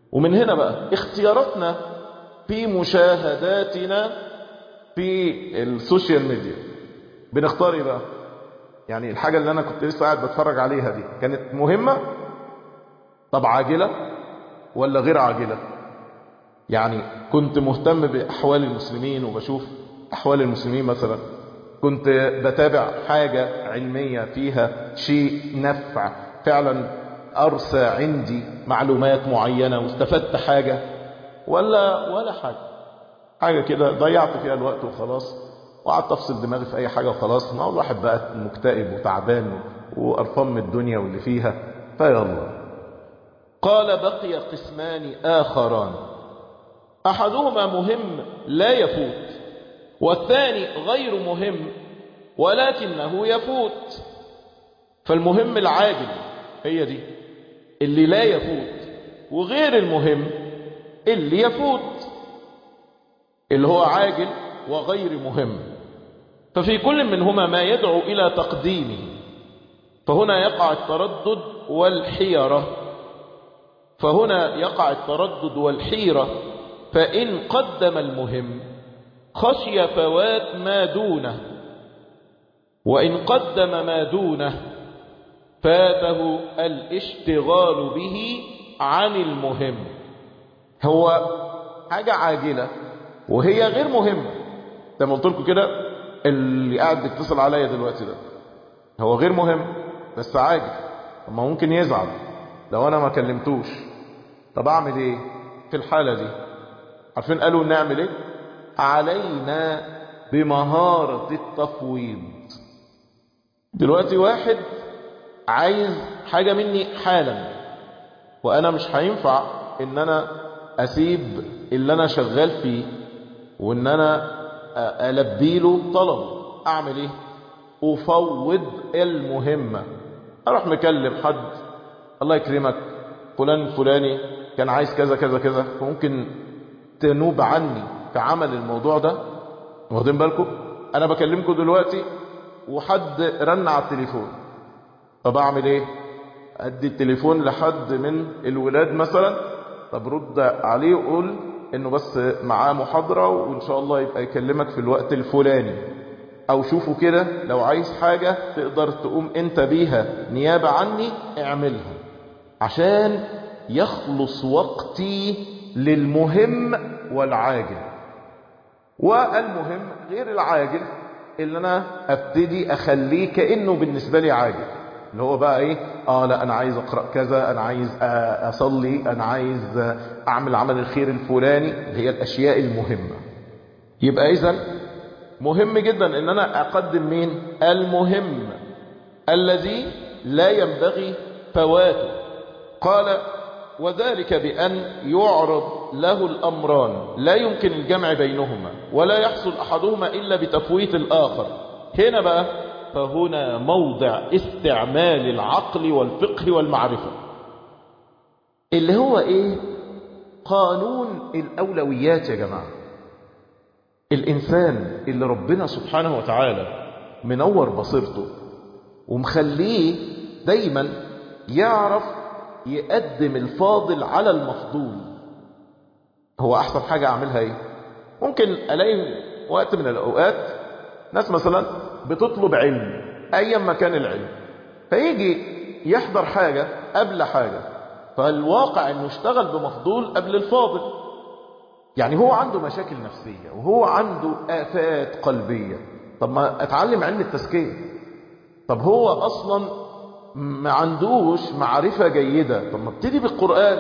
ومن هنا بقى اختياراتنا في مشاهداتنا في السوشيال ميديا. بنختار ايه بقى؟ يعني الحاجة اللي انا كنت لسه قاعد بتفرج عليها دي كانت مهمة؟ طب عاجلة ولا غير عاجلة؟ يعني كنت مهتم بأحوال المسلمين وبشوف أحوال المسلمين مثلا، كنت بتابع حاجة علمية فيها شيء نفع فعلا، أرسى عندي معلومات معينة واستفدت حاجة، ولا ولا حاجة حاجة كده ضيعت فيها الوقت وخلاص، وقعدت أفصل دماغي في أي حاجة وخلاص. ما الواحد بقى مكتئب وتعبان وقرفان من الدنيا واللي فيها، فيلا. قال بقي قسمان آخران، أحدهما مهم لا يفوت، والثاني غير مهم ولكنه يفوت. فالمهم العاجل هي دي اللي لا يفوت، وغير المهم اللي يفوت اللي هو عاجل وغير مهم. ففي كل منهما ما يدعو إلى تقديمه، فهنا يقع التردد والحيرة فهنا يقع التردد والحيرة فإن قدم المهم خشي فوات ما دونه، وإن قدم ما دونه فاته الاشتغال به عن المهم. هو حاجة عاجلة وهي غير مهمة. زي ما قلت لكم كده، اللي قاعد بيتصل عليا دلوقتي ده هو غير مهم بس عاجل، ما ممكن يزعل لو انا ما كلمتوش. طب اعمل ايه في الحالة دي؟ عارفين قالوا نعمل ايه؟ علينا بمهارة التفويض. دلوقتي واحد عايز حاجة مني حالا، وانا مش هينفع ان انا اسيب اللي انا شغال فيه وان انا البيله طلب. اعمل ايه؟ افوض المهمة. اروح مكلم حد، الله يكرمك فلان فلاني كان عايز كذا كذا كذا، فممكن تنوب عني في عمل الموضوع ده. واخدين بالكم؟ انا بكلمكم دلوقتي وحد رن على التليفون، طب اعمل ايه؟ ادي التليفون لحد من الولاد مثلا، طب رد عليه وقول انه بس معاه محاضرة وان شاء الله يبقى يكلمك في الوقت الفلاني، او شوفوا كده لو عايز حاجة تقدر تقوم انت بيها نيابة عني اعملها، عشان يخلص وقتي للمهم والعاجل. والمهم غير العاجل اللي انا ابتدي اخليه كأنه بالنسبة لي عاجل، اللي هو بقى ايه؟ اه لا انا عايز اقرأ كذا، انا عايز اصلي، انا عايز اعمل عمل الخير الفلاني، اللي هي الاشياء المهمة. يبقى اذا مهم جدا ان انا اقدم مين؟ المهم الذي لا ينبغي فواته. قال وذلك بأن يعرض له الأمران لا يمكن الجمع بينهما ولا يحصل أحدهما إلا بتفويت الآخر. هنا بقى فهنا موضع استعمال العقل والفقه والمعرفة، اللي هو إيه؟ قانون الأولويات. يا جماعة، الإنسان اللي ربنا سبحانه وتعالى منور بصيرته ومخليه دايما يعرف يقدم الفاضل على المفضول، هو أحسن حاجة أعملها إيه؟ ممكن ألاقي وقت من الأوقات ناس مثلا بتطلب علم أيا ما كان العلم، فيجي يحضر حاجة قبل حاجة، فالواقع أنه اشتغل بمفضول قبل الفاضل. يعني هو عنده مشاكل نفسية وهو عنده آفات قلبية، طب ما أتعلم علم التزكية. طب هو أصلا ما عندوش معرفة جيدة، طب ما ابتدي بالقرآن.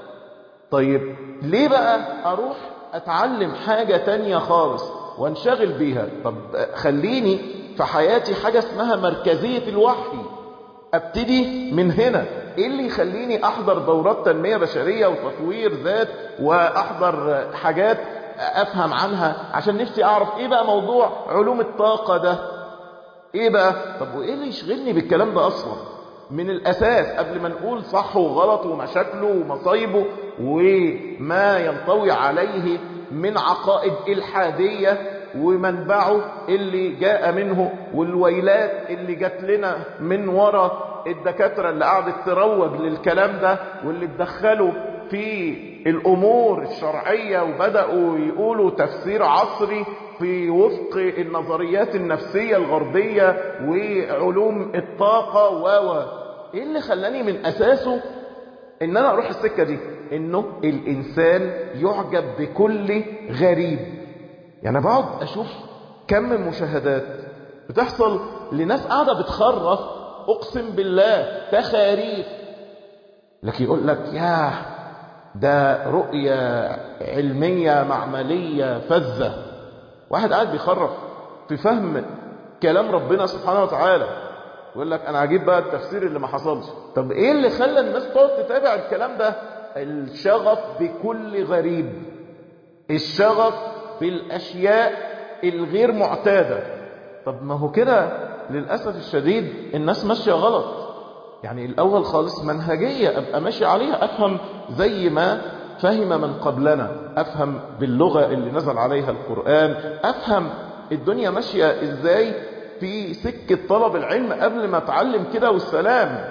طيب ليه بقى أروح أتعلم حاجة تانية خالص وانشغل بيها؟ طب خليني في حياتي حاجة اسمها مركزية الوحي، ابتدي من هنا. ايه اللي يخليني احضر دورات تنمية بشرية وتطوير ذات واحضر حاجات افهم عنها عشان نفسي اعرف ايه بقى موضوع علوم الطاقة ده؟ ايه بقى؟ طب وايه اللي يشغلني بالكلام ده اصلا من الاساس قبل ما نقول صح وغلط ومشاكله ومصايبه وما ينطوي عليه من عقائد الحادية ومنبعه اللي جاء منه والويلات اللي جات لنا من وراء الدكاترة اللي قعدت تروج للكلام ده واللي تدخلوا في الأمور الشرعية وبدأوا يقولوا تفسير عصري في وفق النظريات النفسية الغربية وعلوم الطاقة و ايه اللي خلاني من أساسه ان انا اروح السكة دي؟ انه الانسان يعجب بكل غريب. يعني بقعد اشوف كم من مشاهدات بتحصل لناس قاعدة بتخرف، اقسم بالله تخاريف، لكن يقول لك ياه ده رؤية علمية معملية فذة. واحد قاعد بيخرف في فهم كلام ربنا سبحانه وتعالى، يقول لك انا هجيب بقى التفسير اللي ما حصلش. طب ايه اللي خلى الناس تقعد تتابع الكلام ده؟ الشغف بكل غريب، الشغف بالاشياء الغير معتادة. طب ما هو كده للأسف الشديد الناس ماشية غلط. يعني الأول خالص منهجية أبقى ماشي عليها، أفهم زي ما فهم من قبلنا، أفهم باللغة اللي نزل عليها القرآن، أفهم الدنيا ماشية إزاي في سكة طلب العلم قبل ما أتعلم كده والسلام.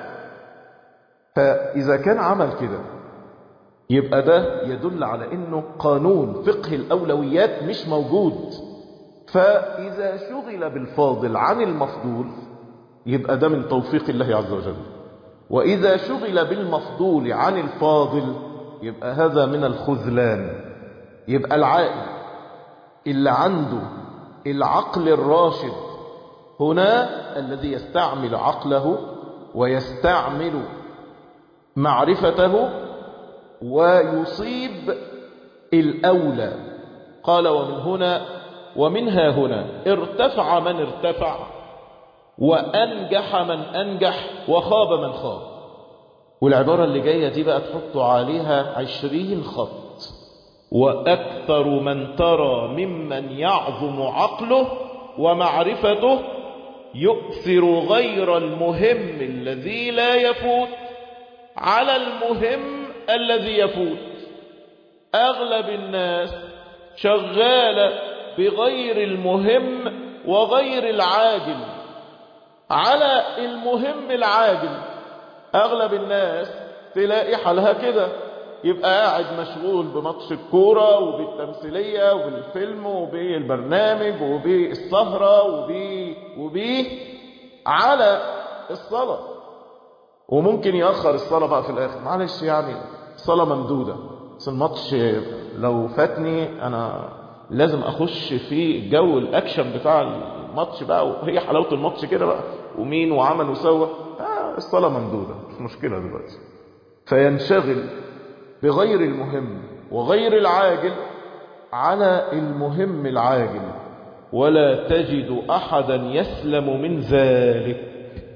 فإذا كان عمل كده يبقى ده يدل على إنه قانون فقه الأولويات مش موجود. فإذا شغل بالفاضل عن المفضول يبقى ده من توفيق الله عز وجل، وإذا شغل بالمفضول عن الفاضل يبقى هذا من الخذلان. يبقى العاقل اللي عنده العقل الراشد هنا الذي يستعمل عقله ويستعمل معرفته ويصيب الأولى. قال ومن هنا ومنها هنا ارتفع من ارتفع وأنجح من أنجح وخاب من خاب. والعبارة اللي جاية دي بقى تحطوا عليها عشرين خط. وأكثر من ترى ممن يعظم عقله ومعرفته يؤثر غير المهم الذي لا يفوت على المهم الذي يفوت. أغلب الناس شغالة بغير المهم وغير العاجل على المهم العاجل. أغلب الناس تلاقي حالها كده، يبقى قاعد مشغول بماتش الكورة وبالتمثيلية وبالفيلم وبالبرنامج وبالسهرة وبي وبي على الصلاة، وممكن يأخر الصلاة بقى في الآخر. معلش يعني الصلاة ممدودة، بس الماتش لو فاتني أنا لازم أخش في جو الأكشن بتاع الماتش بقى، وهي حلاوة الماتش كده بقى، ومين وعمل وسوى. آه الصلاة ممدودة مش مشكلة دلوقتي. فينشغل بغير المهم وغير العاجل على المهم العاجل، ولا تجد أحدا يسلم من ذلك،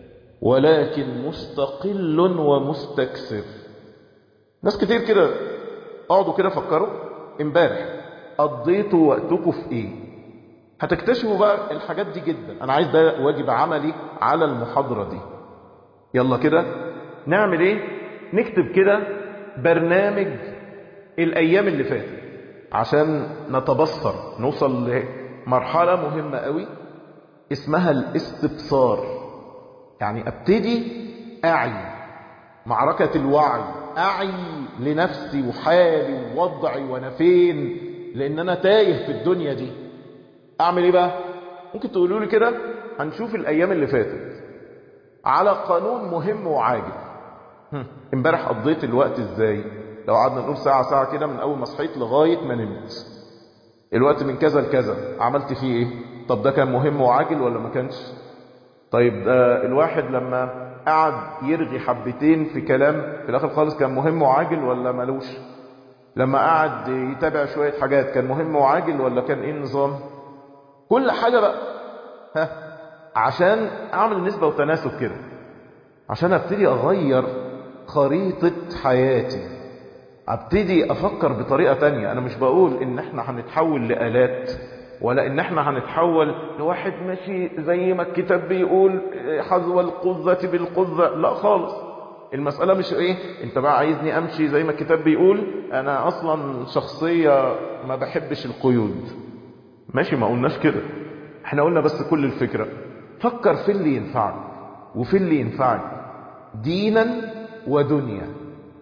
ولكن مستقل ومستكثر. ناس كتير كده اقعدوا كده فكروا امبارح قضيتوا وقتكم في ايه. هتكتشفوا بقى الحاجات دي جدا. انا عايز ده واجب عملي على المحاضرة دي. يلا كده نعمل ايه؟ نكتب كده برنامج الايام اللي فاتت عشان نتبصر نوصل لمرحلة مهمة قوي اسمها الاستبصار. يعني ابتدي اعي معركة الوعي، اعي لنفسي وحالي ووضعي وانا فين، لان انا تايه في الدنيا دي. اعمل ايه بقى؟ ممكن تقولوا لي كده هنشوف الايام اللي فاتت على قانون مهم وعاجل. امبارح قضيت الوقت ازاي؟ لو قعدنا نقول ساعة ساعة كده من اول ما صحيت لغاية ما نمت، الوقت من كذا لكذا عملت فيه ايه؟ طب ده كان مهم وعاجل ولا ما كانش؟ طيب ده الواحد لما قعد يرغي حبتين في كلام في الاخر خالص كان مهم وعاجل ولا ملوش؟ لما قعد يتابع شوية حاجات كان مهم وعاجل ولا كان ايه النظام؟ كل حاجة بقى ها عشان اعمل نسبة وتناسب كده، عشان ابتدي اغير خريطة حياتي، ابتدي افكر بطريقة تانية. انا مش بقول ان احنا هنتحول لآلات ولا ان احنا هنتحول لواحد ماشي زي ما الكتاب بيقول حذو القذة بالقذة، لا خالص. المسألة مش ايه انت بقى عايزني امشي زي ما الكتاب بيقول، انا اصلا شخصية ما بحبش القيود. ماشي، ما قلناش كده، احنا قلنا بس كل الفكرة فكر في اللي ينفعك وفي اللي ينفعك دينا ودنيا.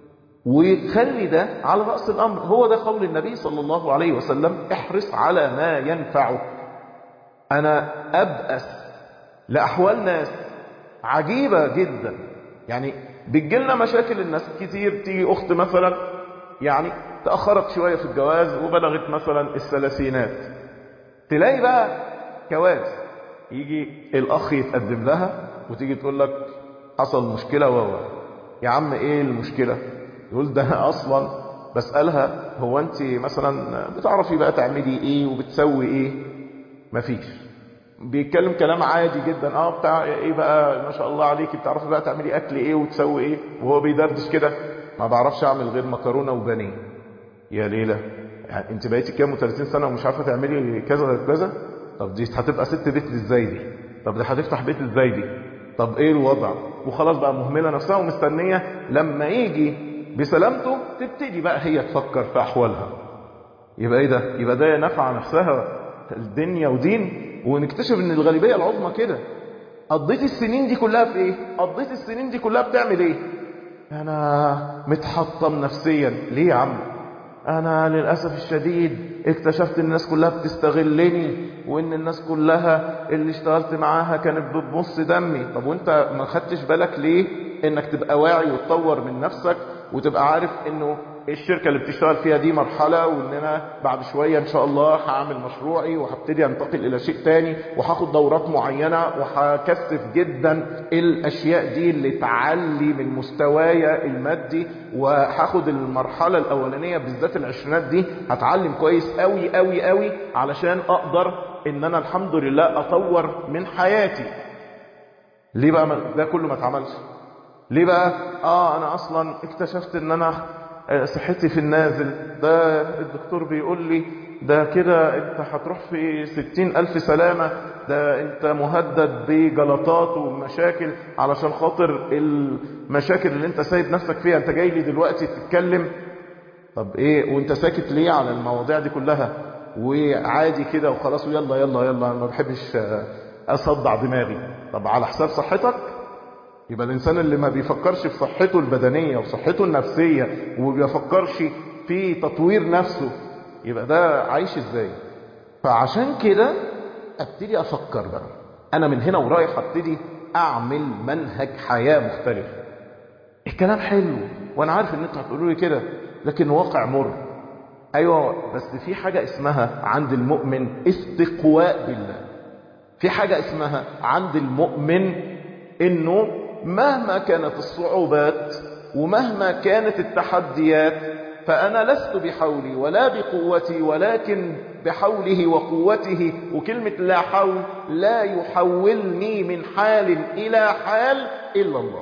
وتخلي ده على رأس الأمر. هو ده قول النبي صلى الله عليه وسلم: احرص على ما ينفعك. أنا أبأس لأحوال ناس عجيبة جدا، يعني بتجيلنا مشاكل الناس كتير. تيجي أخت مثلا يعني تأخرت شوية في الجواز وبلغت مثلا الثلاثينات، تلاقي بقى كواز، يجي الأخ يتقدم لها وتيجي تقول لك حصل مشكلة و يا عم ايه المشكلة؟ يقول ده اصلا بسألها هو انت مثلا بتعرفي بقى تعملي ايه وبتسوي ايه؟ مفيش. بيتكلم كلام عادي جدا، اه بتاع ايه بقى ما شاء الله عليكي، بتعرفي بقى تعملي اكل ايه وتسوي ايه؟ وهو بيدردش كده: ما بعرفش اعمل غير مكرونة وبانيه. يا ليلة، يعني انت بقيتي كام وثلاثين سنة ومش عارفة تعملي كذا كذا؟ طب دي هتبقى ست بيت ازاي دي؟ طب دي هتفتح بيت ازاي دي؟ طب ايه الوضع؟ وخلاص بقى مهملة نفسها ومستنية لما يجي بسلامته تبتدي بقى هي تفكر في احوالها. يبقى ايه ده؟ يبقى ده نفع نفسها الدنيا ودين. ونكتشف ان الغالبية العظمى كده. قضيت السنين دي كلها في ايه؟ قضيت السنين دي كلها بتعمل ايه؟ انا متحطم نفسيا. ليه يا عم؟ انا للأسف الشديد اكتشفت ان الناس كلها بتستغلني، وان الناس كلها اللي اشتغلت معاها كانت بتبص دمي. طب وانت ما خدتش بالك ليه انك تبقى واعي وتطور من نفسك وتبقى عارف انه الشركة اللي بتشتغل فيها دي مرحلة، وان انا بعد شوية ان شاء الله هعمل مشروعي وهبتدي انتقل الى شيء تاني وهاخد دورات معينة وهكثف جدا الاشياء دي اللي تعلي من مستواي المادي، وهاخد المرحلة الاولانية بالذات العشرينات دي هتعلم كويس قوي قوي قوي علشان اقدر ان انا الحمد لله اطور من حياتي. ليه بقى ده كله ما اتعملش؟ ليه بقى؟ اه انا اصلا اكتشفت ان انا صحتي في النازل، ده الدكتور بيقول لي ده كده انت هتروح في ستين الف سلامة، ده انت مهدد بجلطات ومشاكل علشان خاطر المشاكل اللي انت سايب نفسك فيها. انت جاي لي دلوقتي تتكلم؟ طب ايه وانت ساكت ليه على المواضيع دي كلها وعادي كده وخلاص ويلا يلا يلا ما بحبش اصدع دماغي؟ طب على حساب صحتك. يبقى الإنسان اللي ما بيفكرش في صحته البدنية وصحته النفسية وما بيفكرش في تطوير نفسه، يبقى ده عايش ازاي؟ فعشان كده ابتدي افكر بقى انا من هنا ورايح ابتدي اعمل منهج حياة مختلف. الكلام حلو وانا عارف ان انتوا هتقولوا لي كده، لكن واقع مر. ايوه بس في حاجة اسمها عند المؤمن استقواء بالله. في حاجة اسمها عند المؤمن انه مهما كانت الصعوبات ومهما كانت التحديات فأنا لست بحولي ولا بقوتي ولكن بحوله وقوته. وكلمة لا حول لا يحولني من حال إلى حال إلا الله.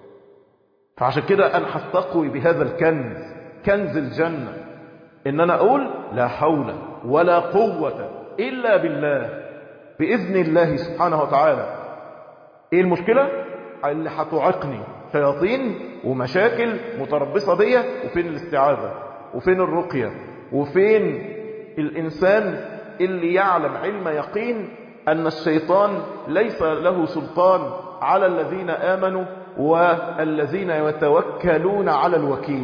فعشان كده أنا هستقوي بهذا الكنز، كنز الجنة، إن أنا أقول لا حول ولا قوة إلا بالله بإذن الله سبحانه وتعالى. إيه المشكلة اللي هتعيقني؟ شياطين ومشاكل متربصة بيا. وفين الاستعاذة؟ وفين الرقية؟ وفين الإنسان اللي يعلم علم يقين أن الشيطان ليس له سلطان على الذين آمنوا والذين يتوكلون على الوكيل؟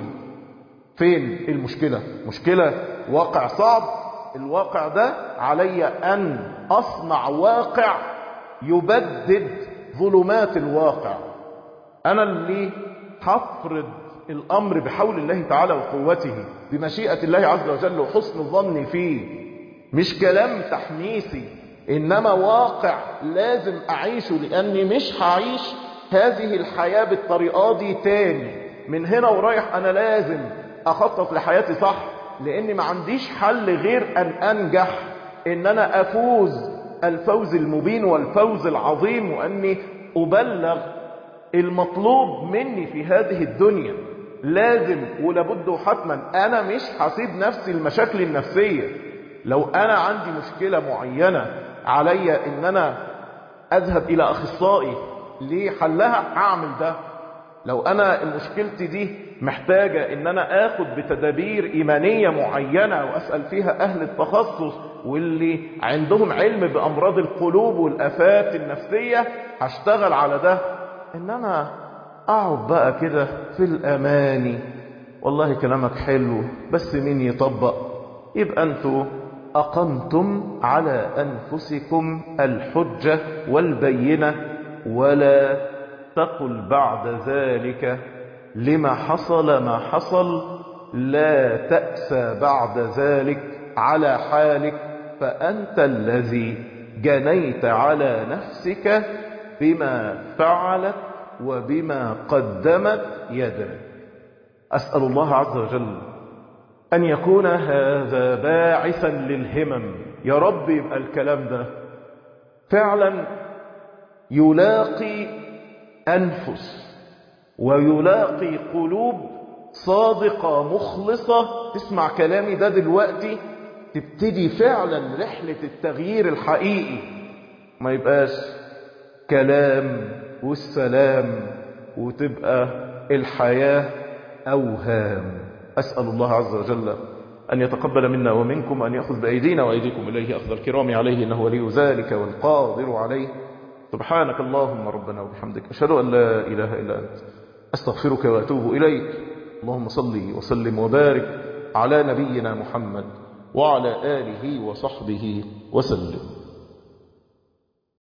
فين المشكلة؟ مشكلة واقع صعب. الواقع ده علي أن أصنع واقع يبدد ظلمات الواقع. أنا اللي هفرض الأمر بحول الله تعالى وقوته بمشيئة الله عز وجل وحسن ظني فيه. مش كلام تحميسي، إنما واقع لازم أعيشه، لأني مش هعيش هذه الحياة بالطريقة دي تاني. من هنا ورايح أنا لازم أخطط لحياتي صح، لأني ما عنديش حل غير أن أنجح، إن أنا أفوز الفوز المبين والفوز العظيم، وأني أبلغ المطلوب مني في هذه الدنيا. لازم ولابد وحتما أنا مش هسيب نفسي المشاكل النفسية. لو أنا عندي مشكلة معينة علي إن أنا أذهب إلى أخصائي لحلها هعمل ده. لو أنا مشكلتي دي محتاجة إن أنا آخد بتدابير إيمانية معينة وأسأل فيها أهل التخصص واللي عندهم علم بأمراض القلوب والآفات النفسية هشتغل على ده. إن أنا أقعد بقى كده في الأماني والله كلامك حلو بس مين يطبق؟ يبقى أنتوا أقمتم على أنفسكم الحجة والبينة، ولا تقل بعد ذلك لما حصل ما حصل، لا تأسى بعد ذلك على حالك، فأنت الذي جنيت على نفسك بما فعلت وبما قدمت يدك. أسأل الله عز وجل أن يكون هذا باعثا للهمم. يا رب يبقى الكلام ده فعلا يلاقي أنفس ويلاقي قلوب صادقة مخلصة تسمع كلامي ده دلوقتي، تبتدي فعلا رحلة التغيير الحقيقي، ما يبقاش كلام والسلام وتبقى الحياة أوهام. أسأل الله عز وجل أن يتقبل منا ومنكم، أن يأخذ بأيدينا وأيديكم إليه أخذ الكرام عليه، إنه ولي ذلك والقادر عليه. سبحانك اللهم ربنا وبحمدك، أشهد أن لا إله إلا أنت، أستغفرك وأتوب إليك. اللهم صل وسلم وبارك على نبينا محمد وعلى آله وصحبه وسلم.